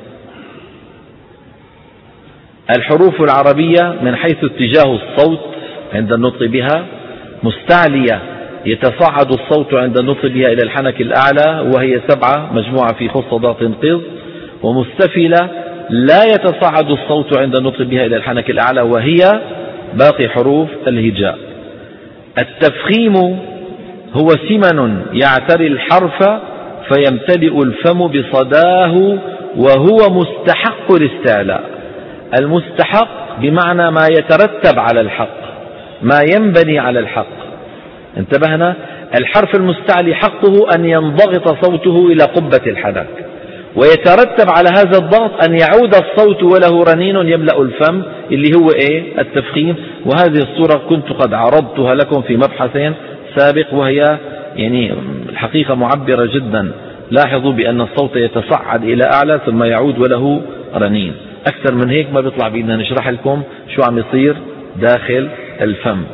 الحروف العربية من حيث اتجاه الصوت عند النطق بها: مستعلية يتصاعد الصوت عند النطق بها إلى الحنك الأعلى وهي 7 مجموعة في خص ضغط قذ، ومستفلة لا يتصاعد الصوت عند النطق بها إلى الحنك الأعلى وهي باقي حروف الهجاء. التفخيم هو سمن يعتري الحرف فيمتلئ الفم بصداه وهو مستحق الاستعلاء. المستحق بمعنى ما يترتب على الحق، ما ينبني على الحق. انتبهنا؟ الحرف المستعلي حقه أن ينضغط صوته إلى قبة الحنك، ويترتب على هذا الضغط أن يعود الصوت وله رنين يملأ الفم اللي هو التفخيم. وهذه الصورة كنت قد عرضتها لكم في مبحث سابق، وهي الحقيقة معبرة جدا. لاحظوا بأن الصوت يتصعد إلى أعلى ثم يعود وله رنين. أكثر من هيك ما بيطلع بينا نشرح لكم شو عم يصير داخل الفم،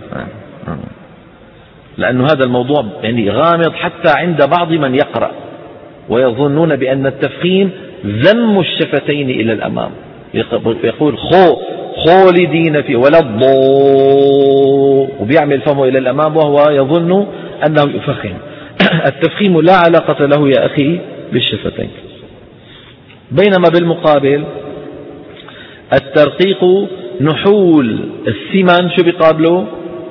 لأن هذا الموضوع غامض حتى عند بعض من يقرأ، ويظنون بأن التفخيم ذم الشفتين إلى الأمام. يقول خالدين فيه ولا الضوء، وبيعمل فمه إلى الأمام وهو يظن أنه يفخم. التفخيم لا علاقة له يا أخي بالشفتين. بينما بالمقابل الترقيق نحول السمن شو بيقابله؟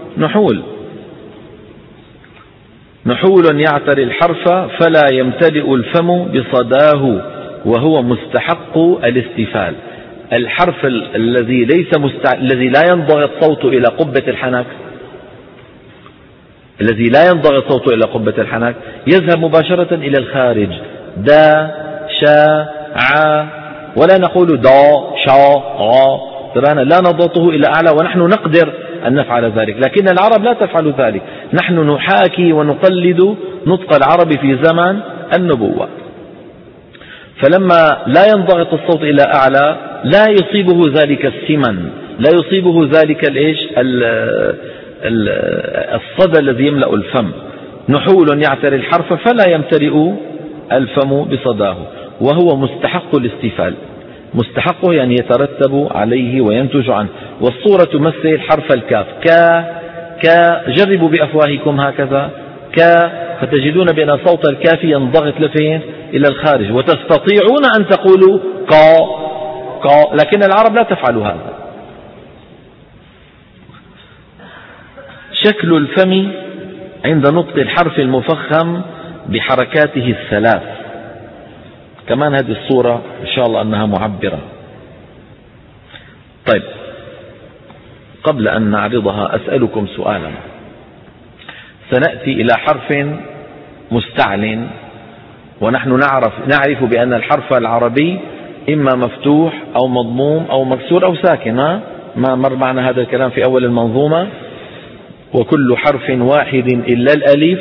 نحول يعتري الحرف فلا يمتلئ الفم بصداه وهو مستحق الاستفال. الحرف الذي الذي لا ينضغط صوته إلى قبة الحنك، الذي لا ينضغط صوته إلى قبة الحنك يذهب مباشرة إلى الخارج. دا شا ع، ولا نقول دا شا غا، لا نضغطه إلى أعلى، ونحن نقدر أن نفعل ذلك، لكن العرب لا تفعل ذلك. نحن نحاكي ونقلد نطق العرب في زمن النبوة. فلما لا ينضغط الصوت إلى أعلى لا يصيبه ذلك السمن، لا يصيبه ذلك الصدى الذي يملأ الفم. نحول يعتري الحرف فلا يمتلئ الفم بصداه وهو مستحق الاستفال. مستحقه يعني يترتب عليه وينتج عنه. والصورة تمثل حرف الكاف، كا جربوا بأفواهكم هكذا كا، فتجدون بأن صوت الكاف ينضغط لفين؟ إلى الخارج، وتستطيعون أن تقولوا كا، لكن العرب لا تفعل هذا. شكل الفم عند نطق الحرف المفخم بحركاته الثلاث. كمان هذه الصورة إن شاء الله أنها معبرة. طيب، قبل أن نعرضها أسألكم سؤالا. سنأتي إلى حرف مستعل، ونحن نعرف بأن الحرف العربي إما مفتوح أو مضموم أو مكسور أو ساكن. ما مر معنا هذا الكلام في أول المنظومة. وكل حرف واحد إلا الألف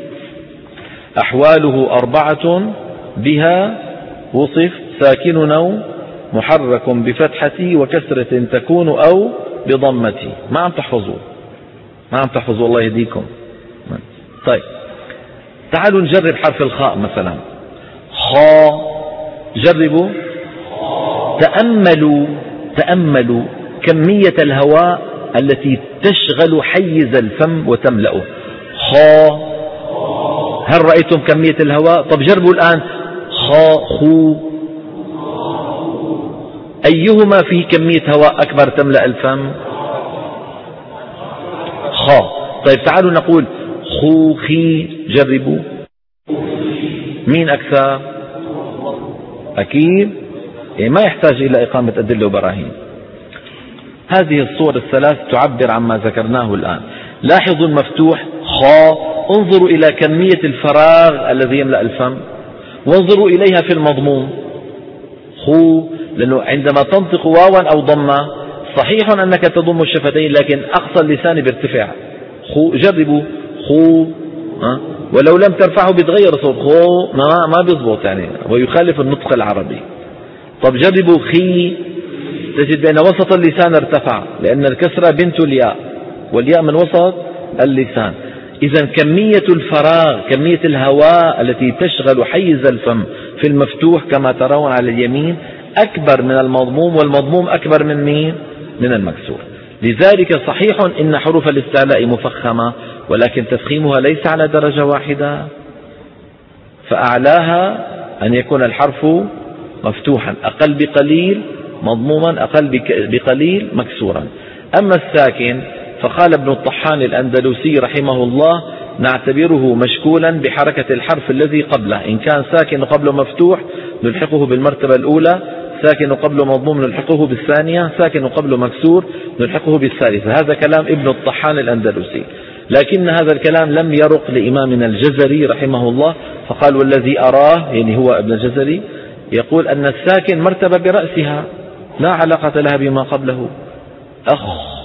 أحواله 4 بها وصف ساكن أو محرك بفتحة وكسرة تكون أو بضمة. ما عم تحفظوا الله يهديكم. طيب، تعالوا نجرب حرف الخاء مثلا. خاء، جربوا. تأملوا كمية الهواء التي تشغل حيز الفم وتملأه. خاء، هل رأيتم كمية الهواء؟ طب جربوا الآن. خاء خو، أيهما فيه كمية هواء أكبر تملأ الفم؟ خاء. طيب تعالوا نقول خوخي، جربوا. مين أكثر؟ أكيد يعني ما يحتاج إلى إقامة أدلة وبراهين. هذه الصور الثلاث تعبر عما ذكرناه الآن. لاحظوا المفتوح انظروا إلى كمية الفراغ الذي يملأ الفم، وانظروا إليها في المضموم لأنه عندما تنطق واوا أو ضمة صحيح أنك تضم الشفتين، لكن أقصى اللسان بيرتفع. جربوا ولو لم ترفعه بيتغير صوت ما بيضبط يعني، ويخالف النطق العربي. طب جربوا تجد بأن وسط اللسان ارتفع، لأن الكسرة بنت الياء، والياء من وسط اللسان. إذا كمية الفراغ، كمية الهواء التي تشغل حيز الفم في المفتوح كما ترون على اليمين أكبر من المضموم، والمضموم أكبر من مين؟ من المكسور. لذلك صحيح إن حروف الاستعلاء مفخمة، ولكن تفخيمها ليس على درجة واحدة، فأعلاها أن يكون الحرف مفتوحا، أقل بقليل مضموما، أقل بقليل مكسورا. أما الساكن فقال ابن الطحان الأندلسي رحمه الله: نعتبره مشكولا بحركة الحرف الذي قبله، إن كان ساكن قبله مفتوح نلحقه بالمرتبة الأولى، ساكن قبله مضموم نلحقه بالثانية، ساكن قبله مكسور نلحقه بالثالثة. هذا كلام ابن الطحان الأندلسي، لكن هذا الكلام لم يرق لإمامنا الجزري رحمه الله، فقال: والذي أراه، يعني هو ابن الجزري، يقول أن الساكن مرتبة برأسها لا علاقة لها بما قبله، أخ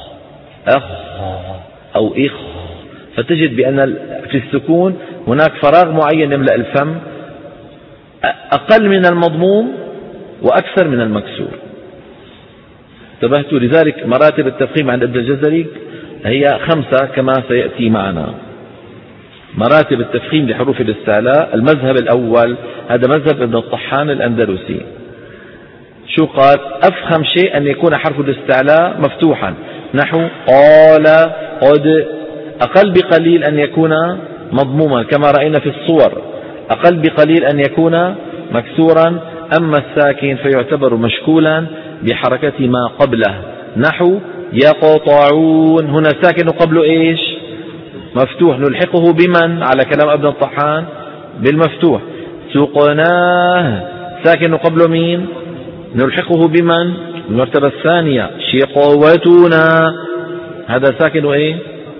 أو إخ. فتجد بأن في السكون هناك فراغ معين يملأ الفم، أقل من المضموم وأكثر من المكسور. انتبهتوا؟ لذلك مراتب التفخيم عند ابن الجزري هي 5 كما سيأتي معنا. مراتب التفخيم لحروف الاستعلاء. المذهب الأول هذا مذهب ابن الطحان الأندلسي. شو قال؟ أفخم شيء أن يكون حرف الاستعلاء مفتوحا، نحو قال قد. أقل بقليل أن يكون مضموما كما رأينا في الصور، أقل بقليل أن يكون مكسورا. أما الساكن فيعتبر مشكولا بحركة ما قبله، نحو يقطعون. هنا ساكن قبله إيش؟ مفتوح، نلحقه بمن على كلام ابن الطحان؟ بالمفتوح. سقناه ساكن قبله مين؟ نلحقه بمن؟ المرتبة الثانية. شقوتنا هذا ساكن إيه؟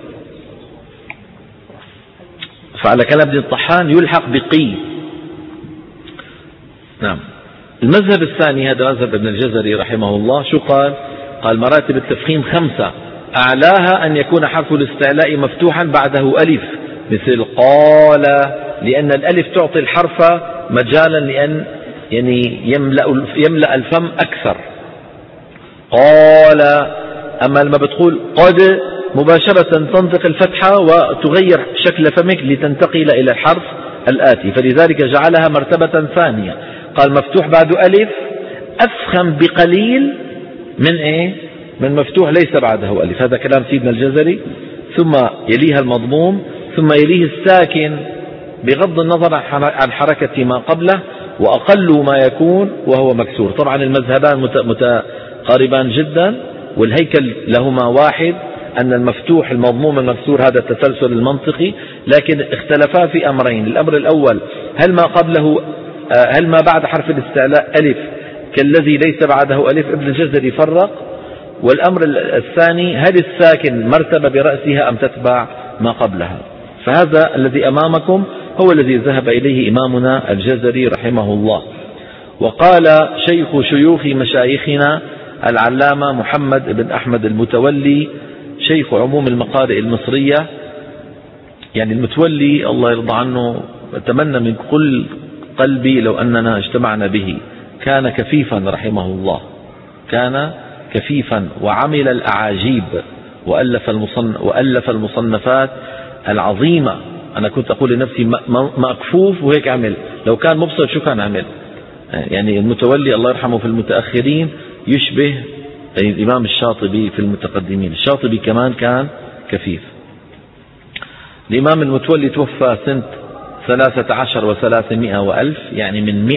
فعلى كلام ابن الطحان يلحق بقي. نعم. المذهب الثاني هذا مذهب ابن الجزري رحمه الله. شو قال؟ قال مراتب التفخيم 5، أعلاها أن يكون حرف الاستعلاء مفتوحا بعده ألف، مثل قال، لأن الألف تعطي الحرف مجالا لأن يعني يملأ الفم أكثر. قال. أما لما بتقول قد مباشرة تنطق الفتحة وتغير شكل فمك لتنتقل إلى الحرف الآتي، فلذلك جعلها مرتبة ثانية. قال مفتوح بعد ألف أفخم بقليل من إيه؟ من مفتوح ليس بعده ألف. هذا كلام سيدنا الجزري. ثم يليها المضموم، ثم يليه الساكن بغض النظر عن حركة ما قبله، وأقل ما يكون وهو مكسور. طبعا المذهبان متقاربان جدا، والهيكل لهما واحد، أن المفتوح المضموم المكسور هذا التسلسل المنطقي، لكن اختلفا في أمرين. الأمر الأول هل ما بعد حرف الاستعلاء ألف كالذي ليس بعده ألف؟ ابن الجزري فرق. والأمر الثاني هل الساكن مرتبة برأسها أم تتبع ما قبلها؟ فهذا الذي أمامكم هو الذي ذهب إليه إمامنا الجزري رحمه الله. وقال شيخ شيوخ مشايخنا العلامة محمد بن أحمد المتولي، شيخ عموم المقارئ المصرية، يعني المتولي الله يرضى عنه، أتمنى من كل قلبي لو أننا اجتمعنا به. كان كفيفا رحمه الله، كان كفيفا، وعمل الأعاجيب، وألف المصنفات العظيمة. أنا كنت أقول لنفسي مكفوف وهيك عمل، لو كان مبصر شو كان عمل؟ يعني المتولي الله يرحمه في المتأخرين يشبه الإمام الشاطبي في المتقدمين. الشاطبي كمان كان كفيف. الإمام المتولي توفى سنة 13 و300 وألف، يعني من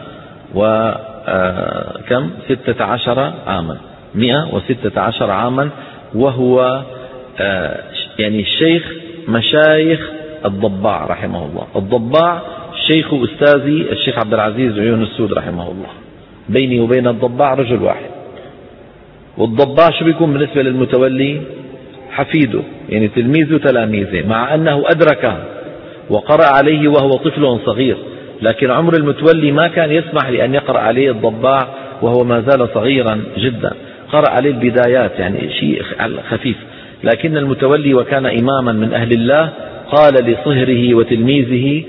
116 عاما، 116 عاما، وهو يعني الشيخ مشايخ الضباع رحمه الله. الضباع شيخ أستاذي الشيخ عبد العزيز عيون السود رحمه الله، بيني وبين الضباع رجل واحد، والضباع شو بيكون بالنسبة للمتولي؟ حفيده، يعني تلميذه تلاميذه، مع أنه أدركه وقرأ عليه وهو طفل صغير، لكن عمر المتولي ما كان يسمح لأن يقرأ عليه الضباع وهو ما زال صغيرا جدا، قرأ عليه البدايات يعني شيء خفيف. لكن المتولي وكان إماما من أهل الله قال لصهره وتلميذه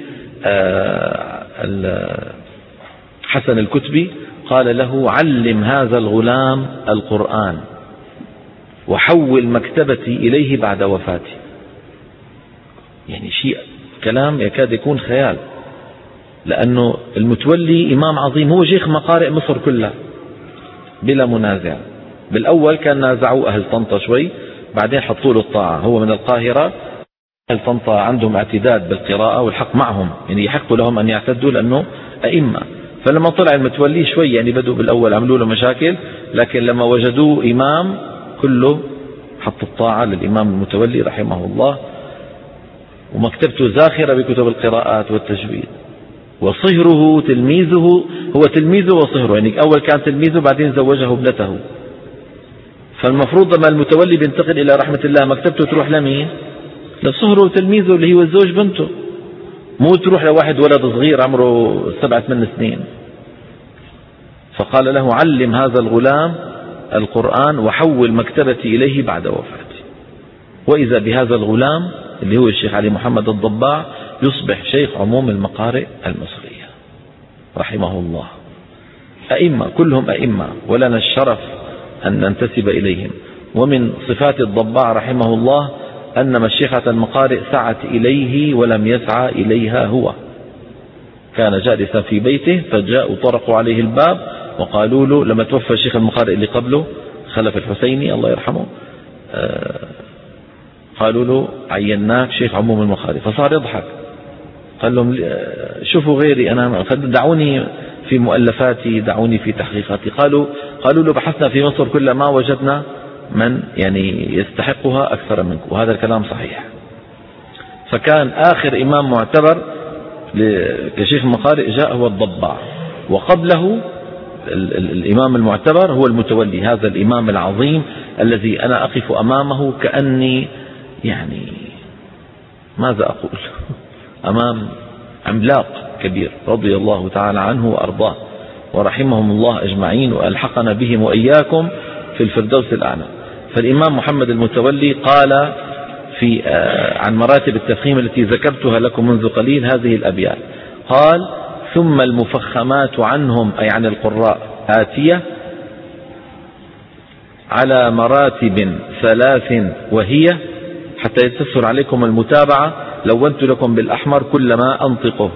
حسن الكتبي، قال له: علم هذا الغلام القرآن وحول مكتبتي إليه بعد وفاتي. يعني شيء كلام يكاد يكون خيال، لأنه المتولي إمام عظيم، هو شيخ مقارئ مصر كلها بلا منازع. بالأول كان نازعوا أهل طنطا شوي، بعدين حطوا له الطاعة، هو من القاهرة، أهل طنطا عندهم اعتداد بالقراءة والحق معهم، يعني يحق لهم أن يعتدوا لأنه أئمة. فلما طلع المتولي شوي يعني بدوا بالأول عملوا له مشاكل، لكن لما وجدوه إمام كله حطوا الطاعة للإمام المتولي رحمه الله، ومكتبته زاخرة بكتب القراءات والتجويد. وصهره تلميذه، هو تلميذه وصهره، يعني أول كان تلميذه بعدين زوجه ابنته. فالمفروض لما المتولي بينتقل إلى رحمة الله مكتبته تروح لمين؟ لصهره وتلميذه اللي هو الزوج بنته، مو تروح لواحد ولد صغير عمره 7-8 سنين. فقال له: علم هذا الغلام القرآن وحول مكتبتي إليه بعد وفاتي. وإذا بهذا الغلام اللي هو الشيخ علي محمد الضباع يصبح شيخ عموم المقارئ المصرية رحمه الله. أئمة كلهم أئمة، ولنا الشرف أن ننتسب إليهم. ومن صفات الضباع رحمه الله أن مشيخة المقارئ سعت إليه ولم يسعى إليها هو. كان جالسا في بيته فجاءوا طرقوا عليه الباب وقالوا له، لما توفى شيخ المقارئ اللي قبله خلف الحسيني الله يرحمه، قالوا له: عيناك شيخ عموم المقارئ. فصار يضحك، قال لهم: شوفوا غيري أنا، دعوني في مؤلفاتي، دعوني في تحقيقاتي. قالوا له: بحثنا في مصر كلها ما وجدنا من يعني يستحقها أكثر منك. وهذا الكلام صحيح. فكان آخر إمام معتبر كشيخ المقارئ جاء هو الضباع، وقبله الإمام المعتبر هو المتولي، هذا الإمام العظيم الذي أنا أقف أمامه كأني يعني ماذا أقول أمام عملاق كبير رضي الله تعالى عنه وأرضاه ورحمهم الله أجمعين، وألحقنا بهم وإياكم في الفردوس الأعلى. فالإمام محمد المتولي قال في عن مراتب التفخيم التي ذكرتها لكم منذ قليل هذه الأبيات، قال: ثم المفخمات عنهم أي عن القراء آتية على مراتب 3 وهي، حتى يتسهل عليكم المتابعة لونت لكم بالأحمر كل ما أنطقه: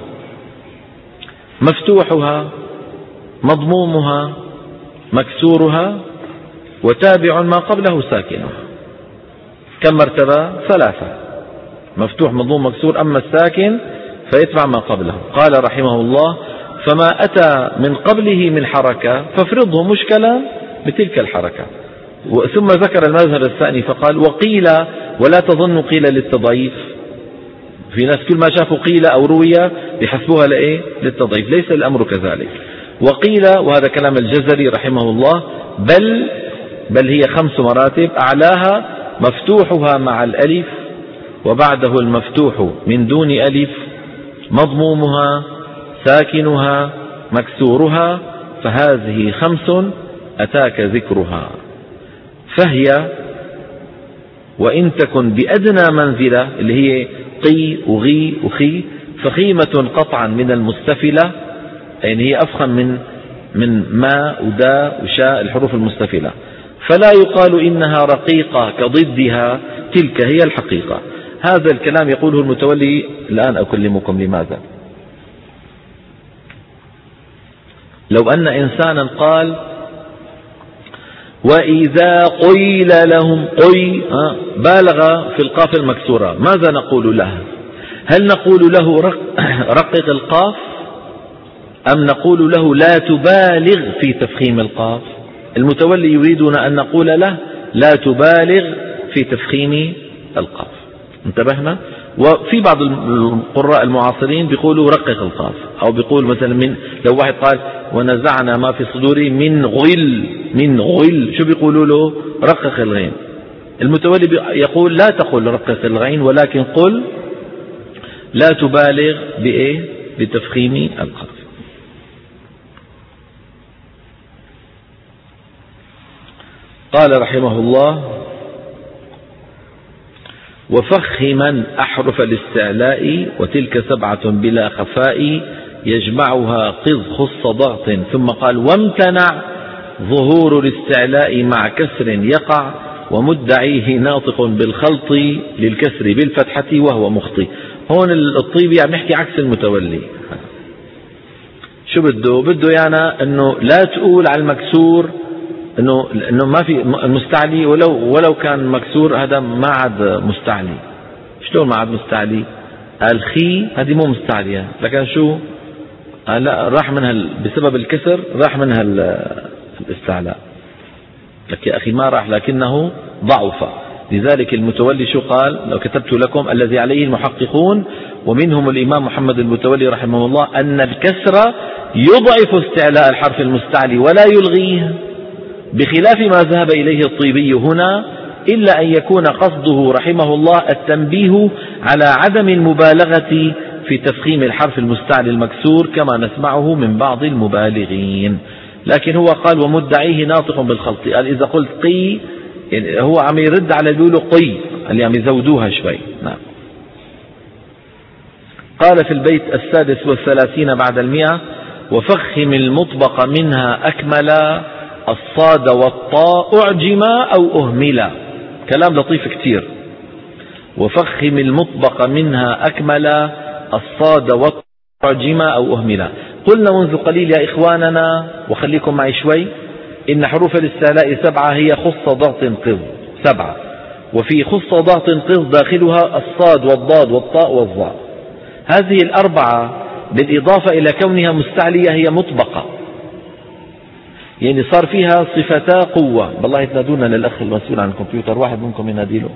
مفتوحها، مضمومها، مكسورها، وتابع ما قبله ساكنها. كم مرتبة؟ 3: مفتوح مضموم مكسور، أما الساكن فيتبع ما قبله. قال رحمه الله: فما أتى من قبله من حركة فافرضه مشكلا بتلك الحركة. ثم ذكر المذهب الثاني فقال: وقيل، ولا تظن قيل للتضعيف، في ناس كل ما شافوا قيل أو روية بحسبوها لإيه؟ للتضعيف، ليس الأمر كذلك. وقيل، وهذا كلام الجزري رحمه الله، بل هي 5 مراتب، أعلاها مفتوحها مع الألف، وبعده المفتوح من دون ألف، مضمومها، ساكنها، مكسورها، فهذه 5 أتاك ذكرها. فهي وإن تكن بأدنى منزلة اللي هي قي وغي وخي فخيمة قطعا من المستفلة، يعني هي أفخم من ما ودا وشاء الحروف المستفلة، فلا يقال إنها رقيقة كضدها، تلك هي الحقيقة. هذا الكلام يقوله المتولي. الآن أكلمكم لماذا. لو أن إنسانا قال: وإذا قيل لهم، بالغ في القاف المكسورة، ماذا نقول له؟ هل نقول له رقق القاف، أم نقول له لا تبالغ في تفخيم القاف؟ المتولي يريدنا أن نقول له لا تبالغ في تفخيم القاف. انتبهنا؟ وفي بعض القراء المعاصرين بيقولوا رقق القاف، أو بيقول مثلا لو واحد قال ونزعنا ما في صدوري من غل شو بيقولوا له؟ رقق الغين. المتولي يقول لا تقل رقق الغين، ولكن قل لا تبالغ بإيه؟ بتفخيم القاف. قال رحمه الله: وفخما أحرف الاستعلاء وتلك 7 بلا خفاء يجمعها قذ خص ضغط. ثم قال: وامتنع ظهور الاستعلاء مع كسر يقع ومدعيه ناطق بالخلط للكسر بالفتحة وهو مخطي. هون الطيبي عم يحكي عكس المتولي. شو بده يعني انه لا تقول على المكسور انه ما في المستعلي، ولو كان مكسور هذا ما عاد مستعلي. شلون ما عاد مستعلي؟ الخي هذه مو مستعلية، لكن شو لا راح منها بسبب الكسر، راح منها الاستعلاء. لك يا أخي ما راح، لكنه ضعف. لذلك المتولي شو قال؟ لو كتبت لكم الذي عليه المحققون ومنهم الإمام محمد المتولي رحمه الله أن الكسر يضعف استعلاء الحرف المستعلي ولا يلغيه، بخلاف ما ذهب إليه الطيبي هنا، إلا أن يكون قصده رحمه الله التنبيه على عدم المبالغة في تفخيم الحرف المستعلي المكسور كما نسمعه من بعض المبالغين. لكن هو قال ومدعيه ناطق بالخلط. قال إذا قلت قي، يعني هو عم يرد على اللي بيقولوا قي اللي عم يزودوها شوي. نعم. قال في البيت 36 بعد 100: وفخم المطبق منها أكملا الصاد والطاء أعجما أو أهملا. كلام لطيف كتير. وفخم المطبق منها أكملا الصاد والطاء أعجما أو أهملا. قلنا منذ قليل يا إخواننا، وخليكم معي شوي، إن حروف الاستعلاء 7 هي خص ضغط قذ 7، وفي خص ضغط قذ داخلها الصاد والضاد والطاء والظاء. هذه ال4 بالإضافة إلى كونها مستعلية هي مطبقة، يعني صار فيها صفتا قوة. بالله تنادونا للأخ المسؤول عن الكمبيوتر، واحد منكم يناديله.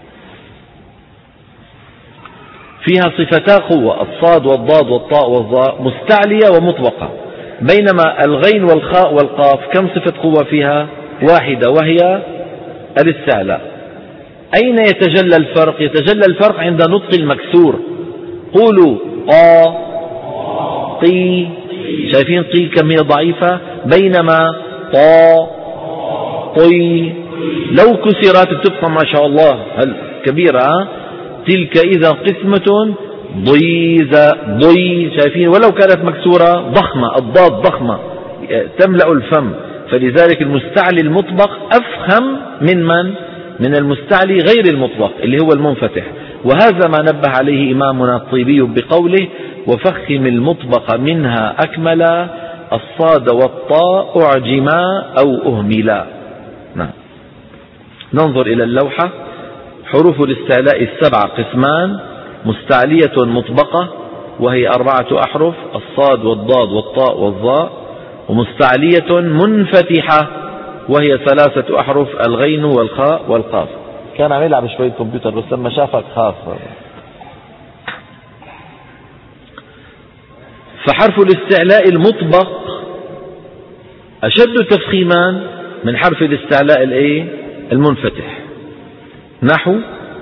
فيها صفتا قوة، الصاد والضاد والطاء والظاء مستعلية ومطبقة، بينما الغين والخاء والقاف كم صفة قوة فيها؟ 1، وهي الاستعلاء. أين يتجلى الفرق؟ يتجلى الفرق عند نطق المكسور. قولوا قا قي، شايفين قي كم هي ضعيفة، بينما طا طي لو كسرت بتبقى ما شاء الله كبيرة. تلك إذا قسمة ضيزى ضي، شايفين ولو كانت مكسورة ضخمة، الضاد ضخمة تملأ الفم. فلذلك المستعلي المطبق أفخم من المستعلي غير المطبق اللي هو المنفتح. وهذا ما نبه عليه إمامنا الطيبي بقوله وفخم المطبق منها أكملا الصاد والطاء أعجما أو أهملا. نعم. ننظر إلى اللوحة. حروف الاستعلاء 7 قسمان: مستعلية مطبقة وهي 4 أحرف، الصاد والضاد والطاء والظاء، ومستعلية منفتحة وهي 3 أحرف، الغين والخاء والقاف. كان عم يلعب شوية كمبيوتر بس لما شافك خاف. فحرف الاستعلاء المطبق أشد تفخيما من حرف الاستعلاء المنفتح. نحو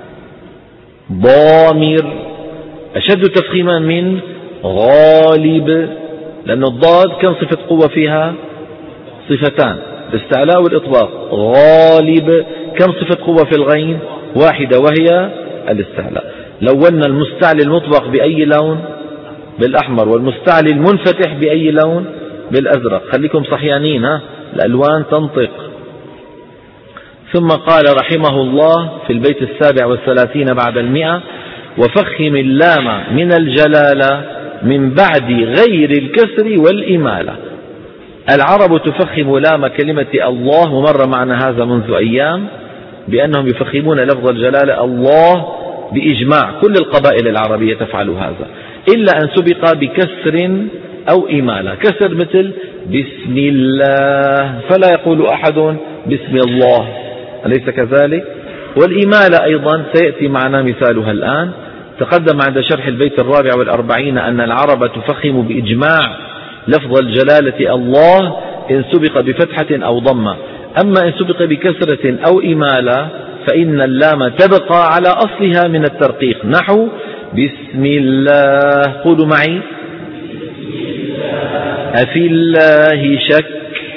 ضامر أشد تفخيما من غالب، لأن الضاد كم صفة قوة فيها؟ 2، الاستعلاء والإطباق. غالب كم صفة قوة في الغين؟ 1، وهي الاستعلاء. لونا المستعلي المطبق بأي لون؟ بالأحمر. والمستعلي المنفتح بأي لون؟ بالأزرق. خليكم صحيانين، الألوان تنطق. ثم قال رحمه الله في البيت 37 بعد 100: وفخم اللام من الجلالة من بعد غير الكسر والإمالة. العرب تفخم لام كلمة الله، ومر معنا هذا منذ أيام بأنهم يفخمون لفظ الجلالة الله بإجماع، كل القبائل العربية تفعل هذا، إلا أن سبق بكسر أو إمالة. كسر مثل بسم الله، فلا يقول أحد بسم الله، أليس كذلك؟ والإمالة أيضا سيأتي معنا مثالها الآن. تقدم عند شرح البيت 44 أن العرب تفخم بإجماع لفظ الجلالة الله إن سبق بفتحة أو ضمة، أما إن سبق بكسرة أو إمالة فإن اللام تبقى على أصلها من الترقيق، نحو بسم الله. قولوا معي: أفي الله شك،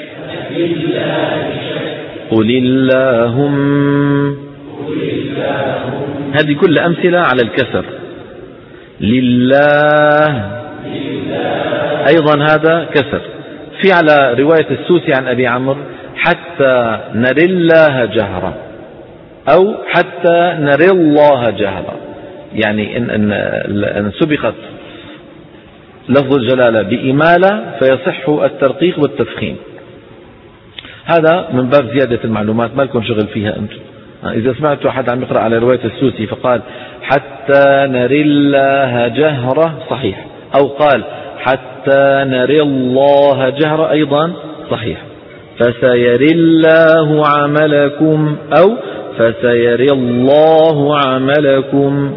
قل اللهم. هذه كل أمثلة على الكسر. لله أيضا هذا كسر. في على رواية السوسي عن أبي عمرو: حتى نري الله جهرا، أو حتى نري الله جهرا، يعني إن سبقت لفظ الجلالة بإمالة فيصح الترقيق والتفخيم. هذا من باب زيادة المعلومات، ما لكم شغل فيها أنتم. إذا سمعت أحد عم يقرأ على رواية السوسي فقال حتى نري الله جهرة صحيح، أو قال حتى نري الله جهرة أيضا صحيح. فسيري الله عملكم، أو فسيري الله عملكم.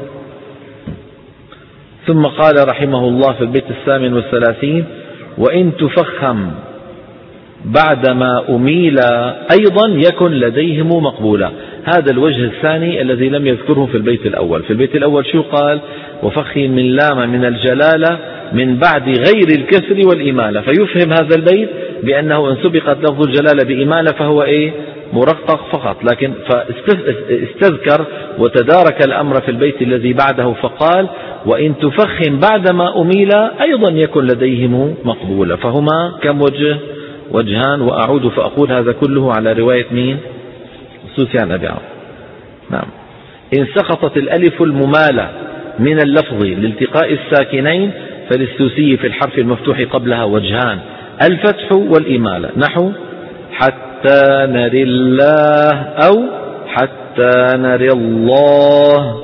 ثم قال رحمه الله في البيت 38: وإن تفخم بعدما أميل أيضا يكن لديهم مقبولا. هذا الوجه الثاني الذي لم يذكره في البيت الأول. في البيت الأول شو قال؟ وفخم من لام من الجلالة من بعد غير الكسر والإمالة، فيفهم هذا البيت بأنه إن سبقت لفظ الجلالة بإمالة فهو مرقق فقط، لكن فاستذكر وتدارك الأمر في البيت الذي بعده فقال وإن تفخم بعدما أميل أيضا يكن لديهم مقبولا. فهما كم وجه؟ وجهان. وأعود فأقول هذا كله على رواية مين؟ السوسي عن أبي عمرو. نعم. إن سقطت الألف الممالة من اللفظ لالتقاء الساكنين فللسوسي في الحرف المفتوح قبلها وجهان: الفتح والإمالة، نحو حتى نري الله، أو حتى نري الله.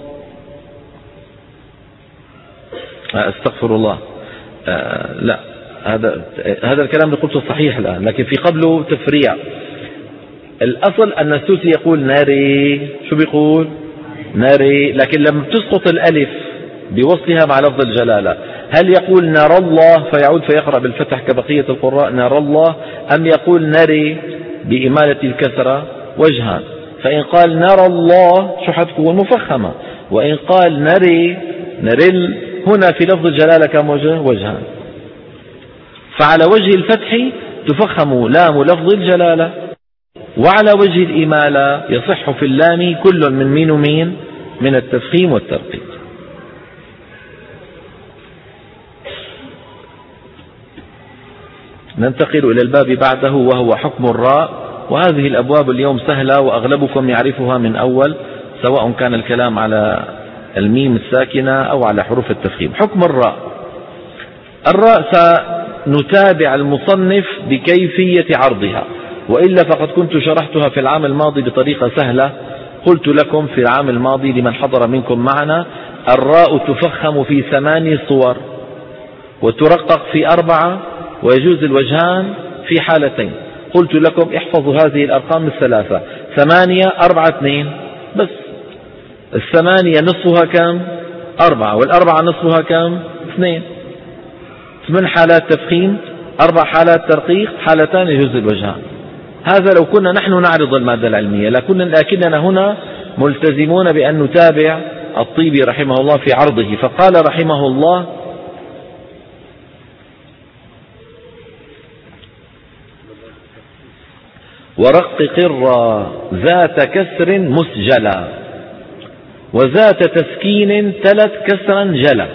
استغفر الله، لا، هذا الكلام اللي قلته صحيح الآن، لكن في قبله تفريع. الأصل أن السوسي يقول نري، شو بيقول؟ نري، لكن لما تسقط الألف بوصلها مع لفظ الجلالة هل يقول نرى الله فيعود فيقرأ بالفتح كبقية القراء نرى الله، أم يقول نري بإمالة الكسرة؟ وجهان. فإن قال نرى الله شو حتكون؟ مفخمة. وإن قال نري هنا في لفظ الجلالة كم وجه؟ وجهان. فعلى وجه الفتح تفخم لام لفظ الجلالة، وعلى وجه الإمالة يصح في اللام كل من مين ومين؟ من التفخيم والترقيق. ننتقل إلى الباب بعده وهو حكم الراء، وهذه الأبواب اليوم سهلة وأغلبكم يعرفها من أول، سواء كان الكلام على الميم الساكنة أو على حروف التفخيم. حكم الراء. الراء سنتابع المصنف بكيفية عرضها، وإلا فقد كنت شرحتها في العام الماضي بطريقة سهلة. قلت لكم في العام الماضي لمن حضر منكم معنا الراء تفخم في 8 صور وترقق في 4، ويجوز الوجهان في حالتين. قلت لكم احفظوا هذه الأرقام الثلاثة: 8 4 2 بس. 8 نصفها كم؟ 4، وال4 نصفها كم؟ 2. 8 حالات تفخيم، 4 حالات ترقيق، حالتان يجوز الوجهان. هذا لو كنا نحن نعرض المادة العلمية، لكننا هنا ملتزمون بأن نتابع الطيبي رحمه الله في عرضه. فقال رحمه الله: ورقق الراء ذات كسر مسجلا وذات تسكين تلت كسرا جلا.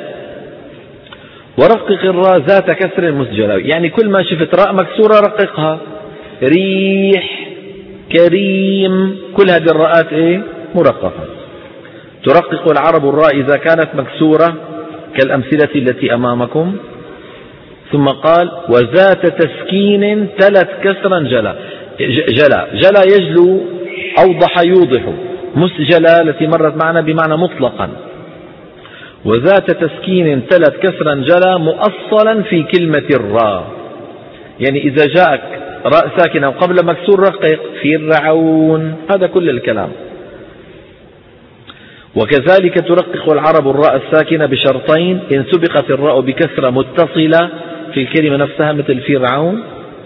ورقق الراء ذات كسر مسجلا، يعني كل ما شفت راء مكسورة رققها. ريح، كريم، كل هذه الراءات مرققة. ترقق العرب الراء إذا كانت مكسورة كالأمثلة التي أمامكم. ثم قال: وذات تسكين تلت كسرا جلا. جلا يجلو، أوضح يوضح. مسجلا التي مرت معنا بمعنى مطلقا. وذات تسكين تلت كسرا جلا مؤصلا في كلمة الراء، يعني إذا جاءك راء ساكنة وقبل مكسور رقق. فرعون، هذا كل الكلام. وكذلك ترقق العرب الراء الساكنة بشرطين: إن سبقت الراء بكسرة متصلة في الكلمة نفسها مثل فرعون،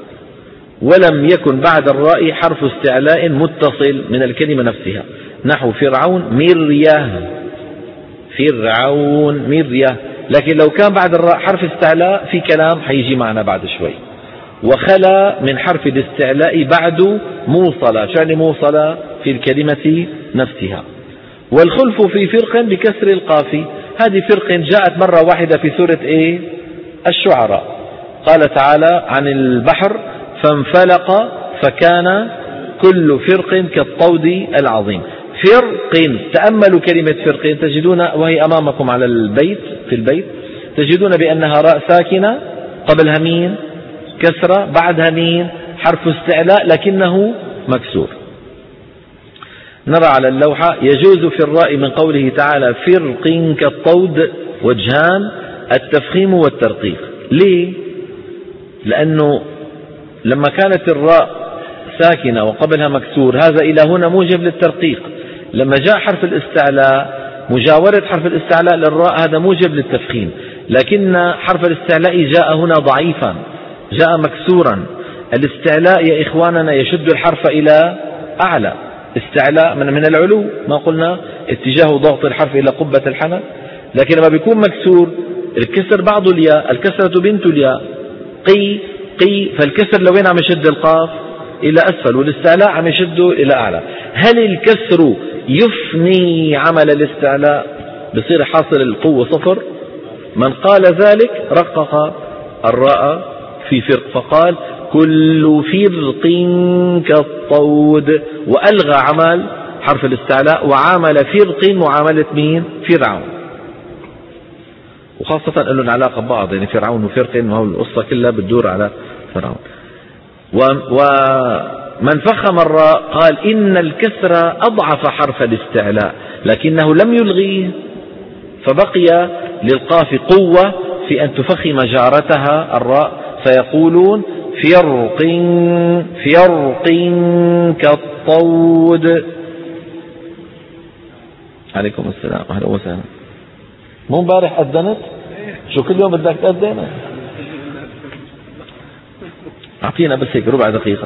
ولم يكن بعد الراء حرف استعلاء متصل من الكلمة نفسها، نحو فرعون مرية، فرعون مرية. لكن لو كان بعد الراء حرف استعلاء في كلام حيجي معنا بعد شوي. وخلا من حرف الاستعلاء بعد موصلة، شأن موصلة في الكلمة نفسها. والخلف في فرق بكسر القاف، هذه فرق جاءت مرة واحدة في سورة الشعراء. قال تعالى عن البحر: فانفلق فكان كل فرق كالطود العظيم. فرق، تأملوا كلمة فرق تجدون وهي أمامكم على البيت، في البيت تجدون بأنها راء ساكنة قبلها مين؟ كسرة، بعدها مين؟ حرف استعلاء لكنه مكسور. نرى على اللوحة: يجوز في الراء من قوله تعالى فرق كالطود وجهان التفخيم والترقيق. ليه؟ لأنه لما كانت الراء ساكنة وقبلها مكسور هذا إلى هنا موجب للترقيق، لما جاء حرف الاستعلاء مجاورة حرف الاستعلاء للراء هذا موجب للتفخيم، لكن حرف الاستعلاء جاء هنا ضعيفا، جاء مكسورا. الاستعلاء يا إخواننا يشد الحرف إلى أعلى، استعلاء من العلو، ما قلنا اتجاه ضغط الحرف إلى قبة الحنك. لكن لما بيكون مكسور الكسر بعض الياء، الكسرة بنت الياء، قي قي، فالكسر لوين عم يشد القاف؟ إلى أسفل، والاستعلاء عم يشده إلى أعلى. هل الكسر يفني عمل الاستعلاء بصير حاصل القوة صفر؟ من قال ذلك رقق الراء في فرق فقال كل فرق كالطود، وألغى عمل حرف الاستعلاء وعامل فرق معاملة مين؟ فرعون. وخاصة أنه العلاقة ببعض، يعني فرعون وفرق، وهو القصة كلها بتدور على فرعون. ومن فخم الراء قال إن الكسر أضعف حرف الاستعلاء لكنه لم يلغيه، فبقي للقاف قوة في أن تفخم جارتها الراء، فيقولون فرق فرق كالطود. عليكم السلام، أهلا وسهلا. مو امبارح أذنت؟ شو كل يوم بدك تأذن؟ أعطينا بس هيك ربع دقيقة.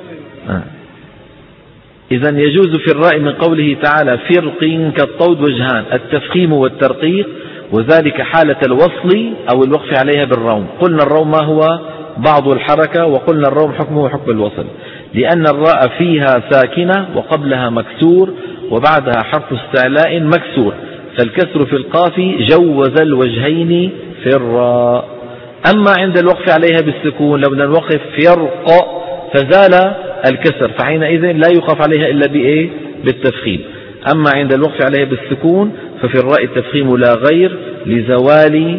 إذن يجوز في الراء من قوله تعالى فرق كالطود وجهان التفخيم والترقيق، وذلك حالة الوصل أو الوقف عليها بالروم. قلنا الروم ما هو؟ بعض الحركة، وقلنا الروم حكمه حكم الوصل، لأن الراء فيها ساكنة وقبلها مكسور وبعدها حرف استعلاء مكسور، فالكسر في القاف جوز الوجهين في الراء. أما عند الوقف عليها بالسكون لو بدنا نوقف فرق فزال الكسر، فحينئذ لا يوقف عليها إلا بإيه؟ بالتفخيم. أما عند الوقف عليها بالسكون ففي الراء التفخيم لا غير لزوال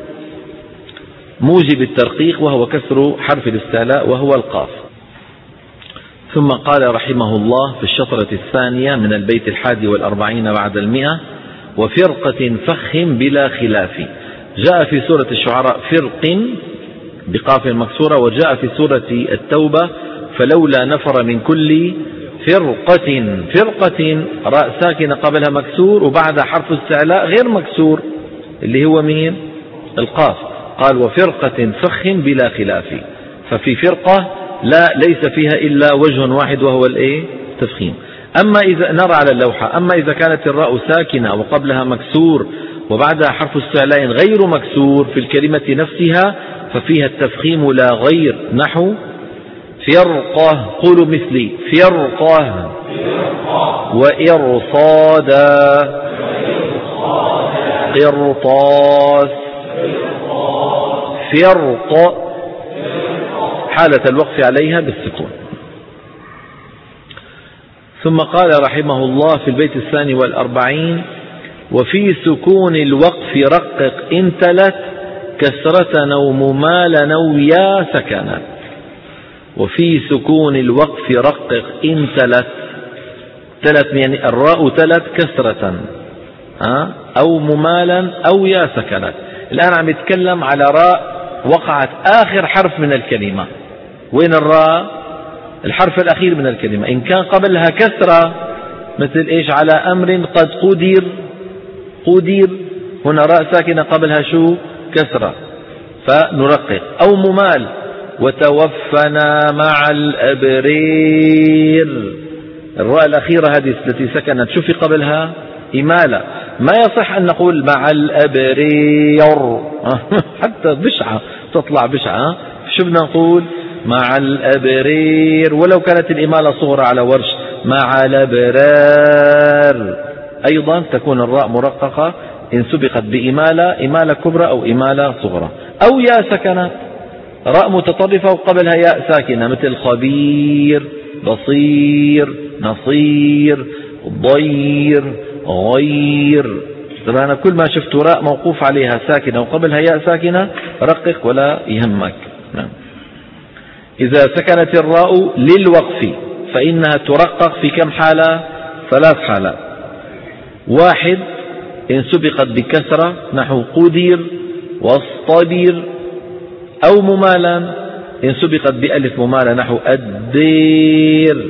موجب الترقيق وهو كسر حرف الاستعلاء وهو القاف. ثم قال رحمه الله في الشطرة الثانية من البيت 41 بعد 100: وفرقة فخم بلا خلاف. جاء في سورة الشعراء فرق بقاف مكسورة، وجاء في سورة التوبة فلولا نفر من كل فرقة راء ساكنة قبلها مكسور وبعدها حرف استعلاء غير مكسور اللي هو مين؟ القاف. قال وفرقة فخم بلا خلاف، ففي فرقة ليس فيها إلا وجه واحد وهو التفخيم. أما إذا نرى على اللوحة، أما إذا كانت الراء ساكنة وقبلها مكسور وبعدها حرف استعلاء غير مكسور في الكلمة نفسها ففيها التفخيم لا غير، نحو فرقة، قولوا مثلي فرقة، وإرصادا، قرطاس، فرق، حالة الوقف عليها بالسكون. ثم قال رحمه الله في البيت 42: وفي سكون الوقف رقق إن تلت كسرة أو ممالا أو يا سكنت. وفي سكون الوقف رقق إن تلت، يعني الراء تلت كسرة أو ممالا أو يا سكنت. الآن عم يتكلم على راء وقعت آخر حرف من الكلمة. وين الراء؟ الحرف الأخير من الكلمة. إن كان قبلها كسرة مثل إيش؟ على أمر قد قدر قدر، هنا راء ساكنة قبلها شو؟ كسرة، فنرقق. أو ممال، وتوفنا مع الأبرير، الراء الأخيرة هذه التي سكنت شو في قبلها؟ إمالة. ما يصح أن نقول مع الأبرير حتى بشعة تطلع بشعة. شو بدنا نقول؟ مع الأبرير، ولو كانت الإمالة صغرى على ورش، مع الأبرار. أيضا تكون الراء مرققة إن سبقت بإمالة، إمالة كبرى أو إمالة صغرى. أو ياء سكنة، راء متطرفة وقبلها ياء ساكنة، مثل خبير، بصير، نصير، ضير، غير. طبعا كل ما شفت راء موقوف عليها ساكنة وقبلها ياء ساكنة رقق ولا يهمك. نعم. إذا سكنت الراء للوقف فإنها ترقق في كم حالة؟ 3 حالات. 1 إن سبقت بكسرة نحو قدر واصطبر، أو ممالا إن سبقت بألف ممالة نحو الدير،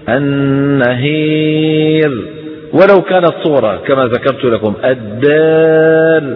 النهير، ولو كانت صغرى كما ذكرت لكم، الدار،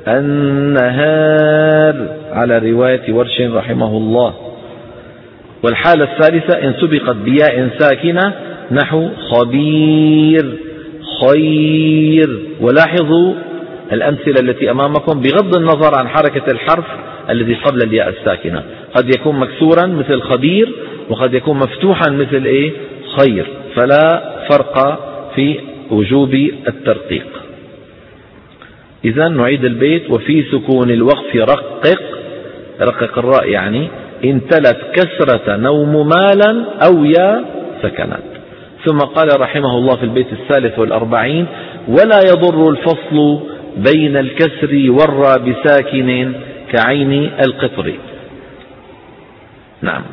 النهار، على رواية ورش رحمه الله. والحالة الثالثة إن سبقت بياء ساكنة نحو خبير، خير. ولاحظوا الأمثلة التي أمامكم بغض النظر عن حركة الحرف الذي قبل الياء الساكنة، قد يكون مكسورا مثل خبير، وقد يكون مفتوحا مثل خير، فلا فرق في وجوب الترقيق. إذا نعيد البيت: وفي سكون الوقف رقق، رقق الراء يعني إن تلت كسرة أو ممالا أو يا سكنت. ثم قال رحمه الله في البيت 43: ولا يضر الفصل بين الكسر والراء بساكن كعين القطر. نعم،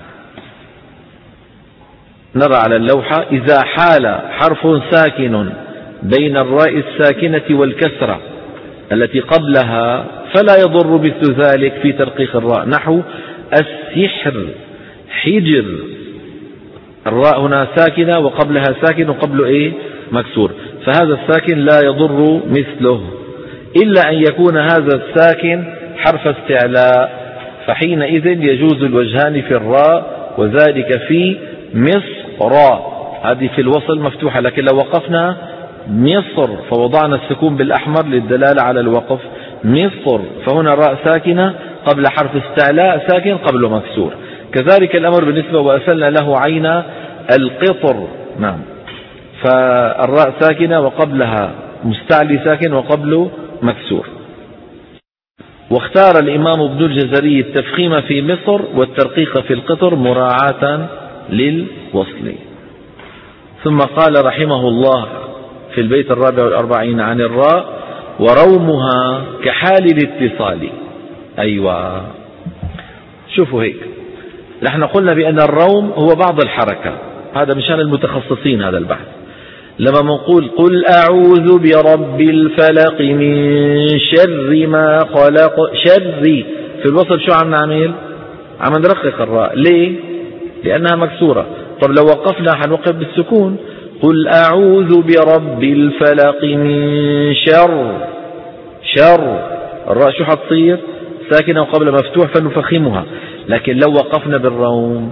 نرى على اللوحة: إذا حال حرف ساكن بين الراء الساكنة والكسرة التي قبلها فلا يضر مثل ذلك في ترقيق الراء، نحو السحر، حجر، الراء هنا ساكنة وقبلها ساكن وقبله مكسور، فهذا الساكن لا يضر مثله، إلا أن يكون هذا الساكن حرف استعلاء، فحينئذ يجوز الوجهان في الراء، وذلك في مصر. هذه في الوصل مفتوحة، لكن لو وقفنا مصر فوضعنا السكون بالأحمر للدلالة على الوقف، مصر، فهنا راء ساكنة قبل حرف استعلاء ساكن قبله مكسور. كذلك الأمر بالنسبة وأسلنا له عين القطر. نعم، فالراء ساكنة وقبلها مستعلي ساكن وقبله مكسور. واختار الإمام ابن الجزري التفخيم في مصر والترقيق في القطر مراعاة للوصل. ثم قال رحمه الله في البيت 44 عن الراء: ورومها كحال الاتصال. أيوة، شوفوا هيك، نحن قلنا بأن الروم هو بعض الحركة، هذا مشان المتخصصين هذا البحث. لما نقول قل أعوذ برب الفلق من شر ما خلق، شر في الوصل شو عم نعمل؟ عم نرقق الراء. ليه؟ لأنها مكسورة. طب لو وقفنا حنوقف بالسكون: قل أعوذ برب الفلق من شر، شر، الراء شو حتصير؟ ساكنة وقبل مفتوح فنفخمها. لكن لو وقفنا بالروم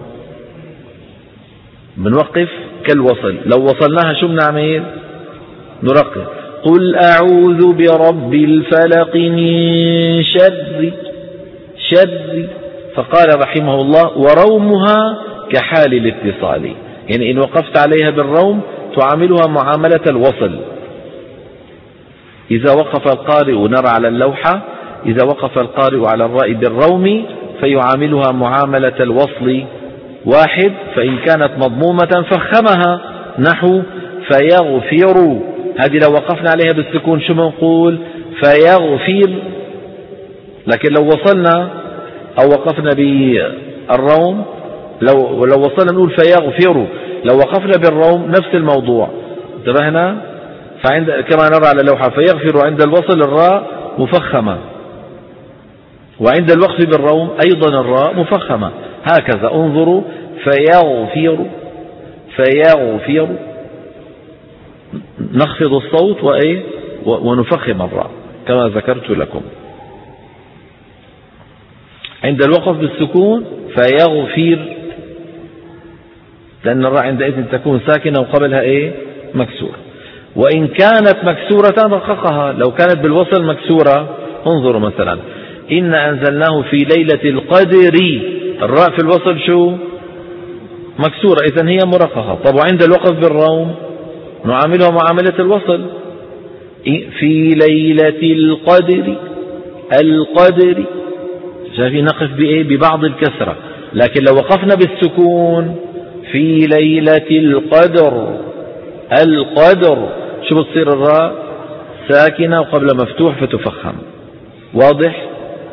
بنوقف كالوصل، لو وصلناها شو بنعمل؟ نرقق: قل أعوذ برب الفلق من شر، شر. فقال رحمه الله: ورومها كحال الاتصال، يعني إن وقفت عليها بالروم تعاملها معاملة الوصل. إذا وقف القارئ، نرى على اللوحة، إذا وقف القارئ على الراء بالروم فيعاملها معاملة الوصل. 1: فإن كانت مضمومة فخمها نحو فيغفر، هذه لو وقفنا عليها بالسكون شو بنقول؟ فيغفر. لكن لو وصلنا أو وقفنا بالروم، لو وصلنا نقول فيغفر، لو وقفنا بالروم نفس الموضوع. انتبهنا؟ كما نرى على اللوحة: فيغفر عند الوصل الراء مفخمة، وعند الوقف بالروم أيضا الراء مفخمة. هكذا انظروا: فيغفر، فيغفر، نخفض الصوت ونفخم الراء كما ذكرت لكم. عند الوقف بالسكون فيغفر، لأن الراء عندئذ تكون ساكنة وقبلها مكسورة. وإن كانت مكسورة رققها، لو كانت بالوصل مكسورة انظروا مثلا إنا أنزلناه في ليلة القدر، الراء في الوصل شو؟ مكسورة، إذن هي مرققة. طب وعند الوقف بالروم نعاملها معاملة الوصل، في ليلة القدر، القدر شايفين نقف ببعض الكسرة. لكن لو وقفنا بالسكون في ليلة القدر، القدر، شو بتصير الراء؟ ساكنة وقبل مفتوح فتفخم. واضح؟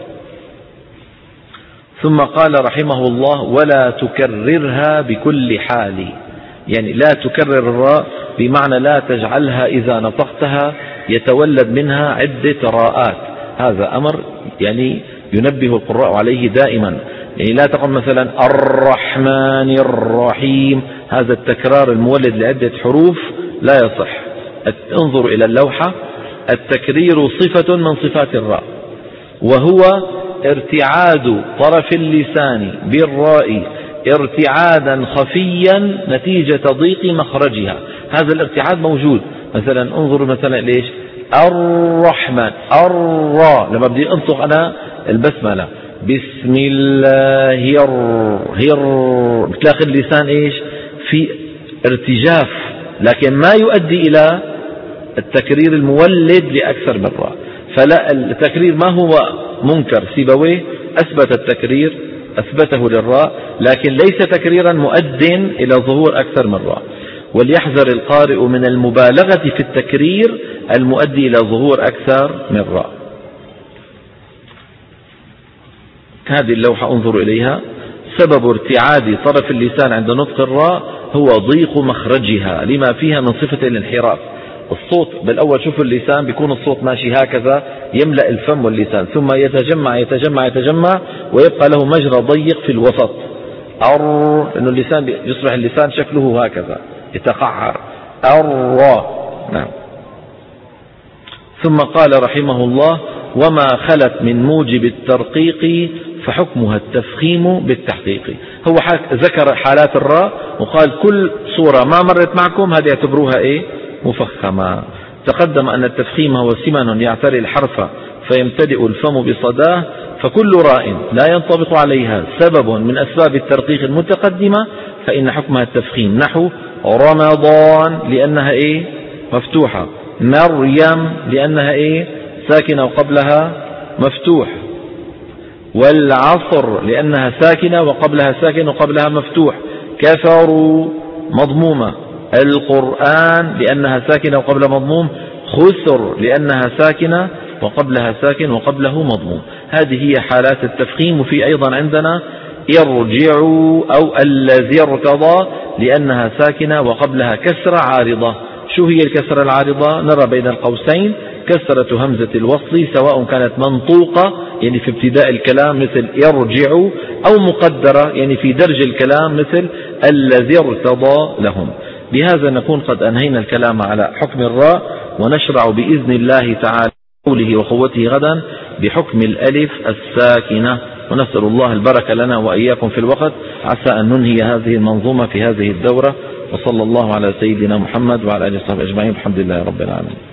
ثم قال رحمه الله ولا تكررها بكل حال، يعني لا تكرر الراء بمعنى لا تجعلها إذا نطقتها يتولد منها عدة راءات. هذا أمر يعني ينبه القراء عليه دائما، يعني لا تقل مثلا الرحمن الرحيم، هذا التكرار المولد لعدة حروف لا يصح. انظروا إلى اللوحة، التكرير صفة من صفات الراء، وهو ارتعاد طرف اللسان بالراء ارتعادا خفيا نتيجة ضيق مخرجها. هذا الارتعاد موجود. مثلا انظروا مثلا ليش الرحمن، الراء لما بدي انطق أنا البسملة بسم الله بتلاقي اللسان في ارتجاف، لكن ما يؤدي إلى التكرير المولد لأكثر من راء. فلا، التكرير ما هو منكر، سيبويه أثبت التكرير، أثبته للراء، لكن ليس تكريرا مؤد إلى ظهور أكثر من راء. وليحذر القارئ من المبالغة في التكرير المؤدي إلى ظهور أكثر من راء. هذه اللوحة انظروا إليها، سبب ارتعاد طرف اللسان عند نطق الراء هو ضيق مخرجها لما فيها من صفة الانحراف. الصوت بالأول شوفوا اللسان بيكون الصوت ماشي هكذا يملأ الفم واللسان، ثم يتجمع يتجمع يتجمع ويبقى له مجرى ضيق في الوسط، إنه اللسان يصبح اللسان شكله هكذا يتقعر، نعم. ثم قال رحمه الله وما خلت من موجب الترقيق فحكمها التفخيم بالتحقيق. هو ذكر حالات الراء وقال كل صورة ما مرت معكم هذه اعتبروها مفخمة. تقدم أن التفخيم هو سمن يعتري الحرف فيمتلئ الفم بصداه، فكل راء لا ينطبق عليها سبب من أسباب الترقيق المتقدمة فإن حكمها التفخيم، نحو رمضان لأنها مفتوحة، مريم لأنها ساكنة وقبلها مفتوح، والعصر لأنها ساكنة وقبلها ساكن وقبلها مفتوح، كفروا مضمومة، القرآن لأنها ساكنة وقبلها مضموم، خسر لأنها ساكنة وقبلها ساكن وقبله مضموم. هذه هي حالات التفخيم. وفي أيضا عندنا ارجعوا أو الذي ارتضى لأنها ساكنة وقبلها كسرة عارضة. شو هي الكسرة العارضة؟ نرى بين القوسين كسرة همزة الوصل سواء كانت منطوقة يعني في ابتداء الكلام مثل يرجعوا، أو مقدرة يعني في درج الكلام مثل الذي ارتضى لهم. بهذا نكون قد أنهينا الكلام على حكم الراء، ونشرع بإذن الله تعالى قوله وقوته غدا بحكم الألف الساكنة. ونسأل الله البركة لنا وإياكم في الوقت، عسى أن ننهي هذه المنظومة في هذه الدورة. وصلى الله على سيدنا محمد وعلى آله وصحبه أجمعين، الحمد لله رب العالمين.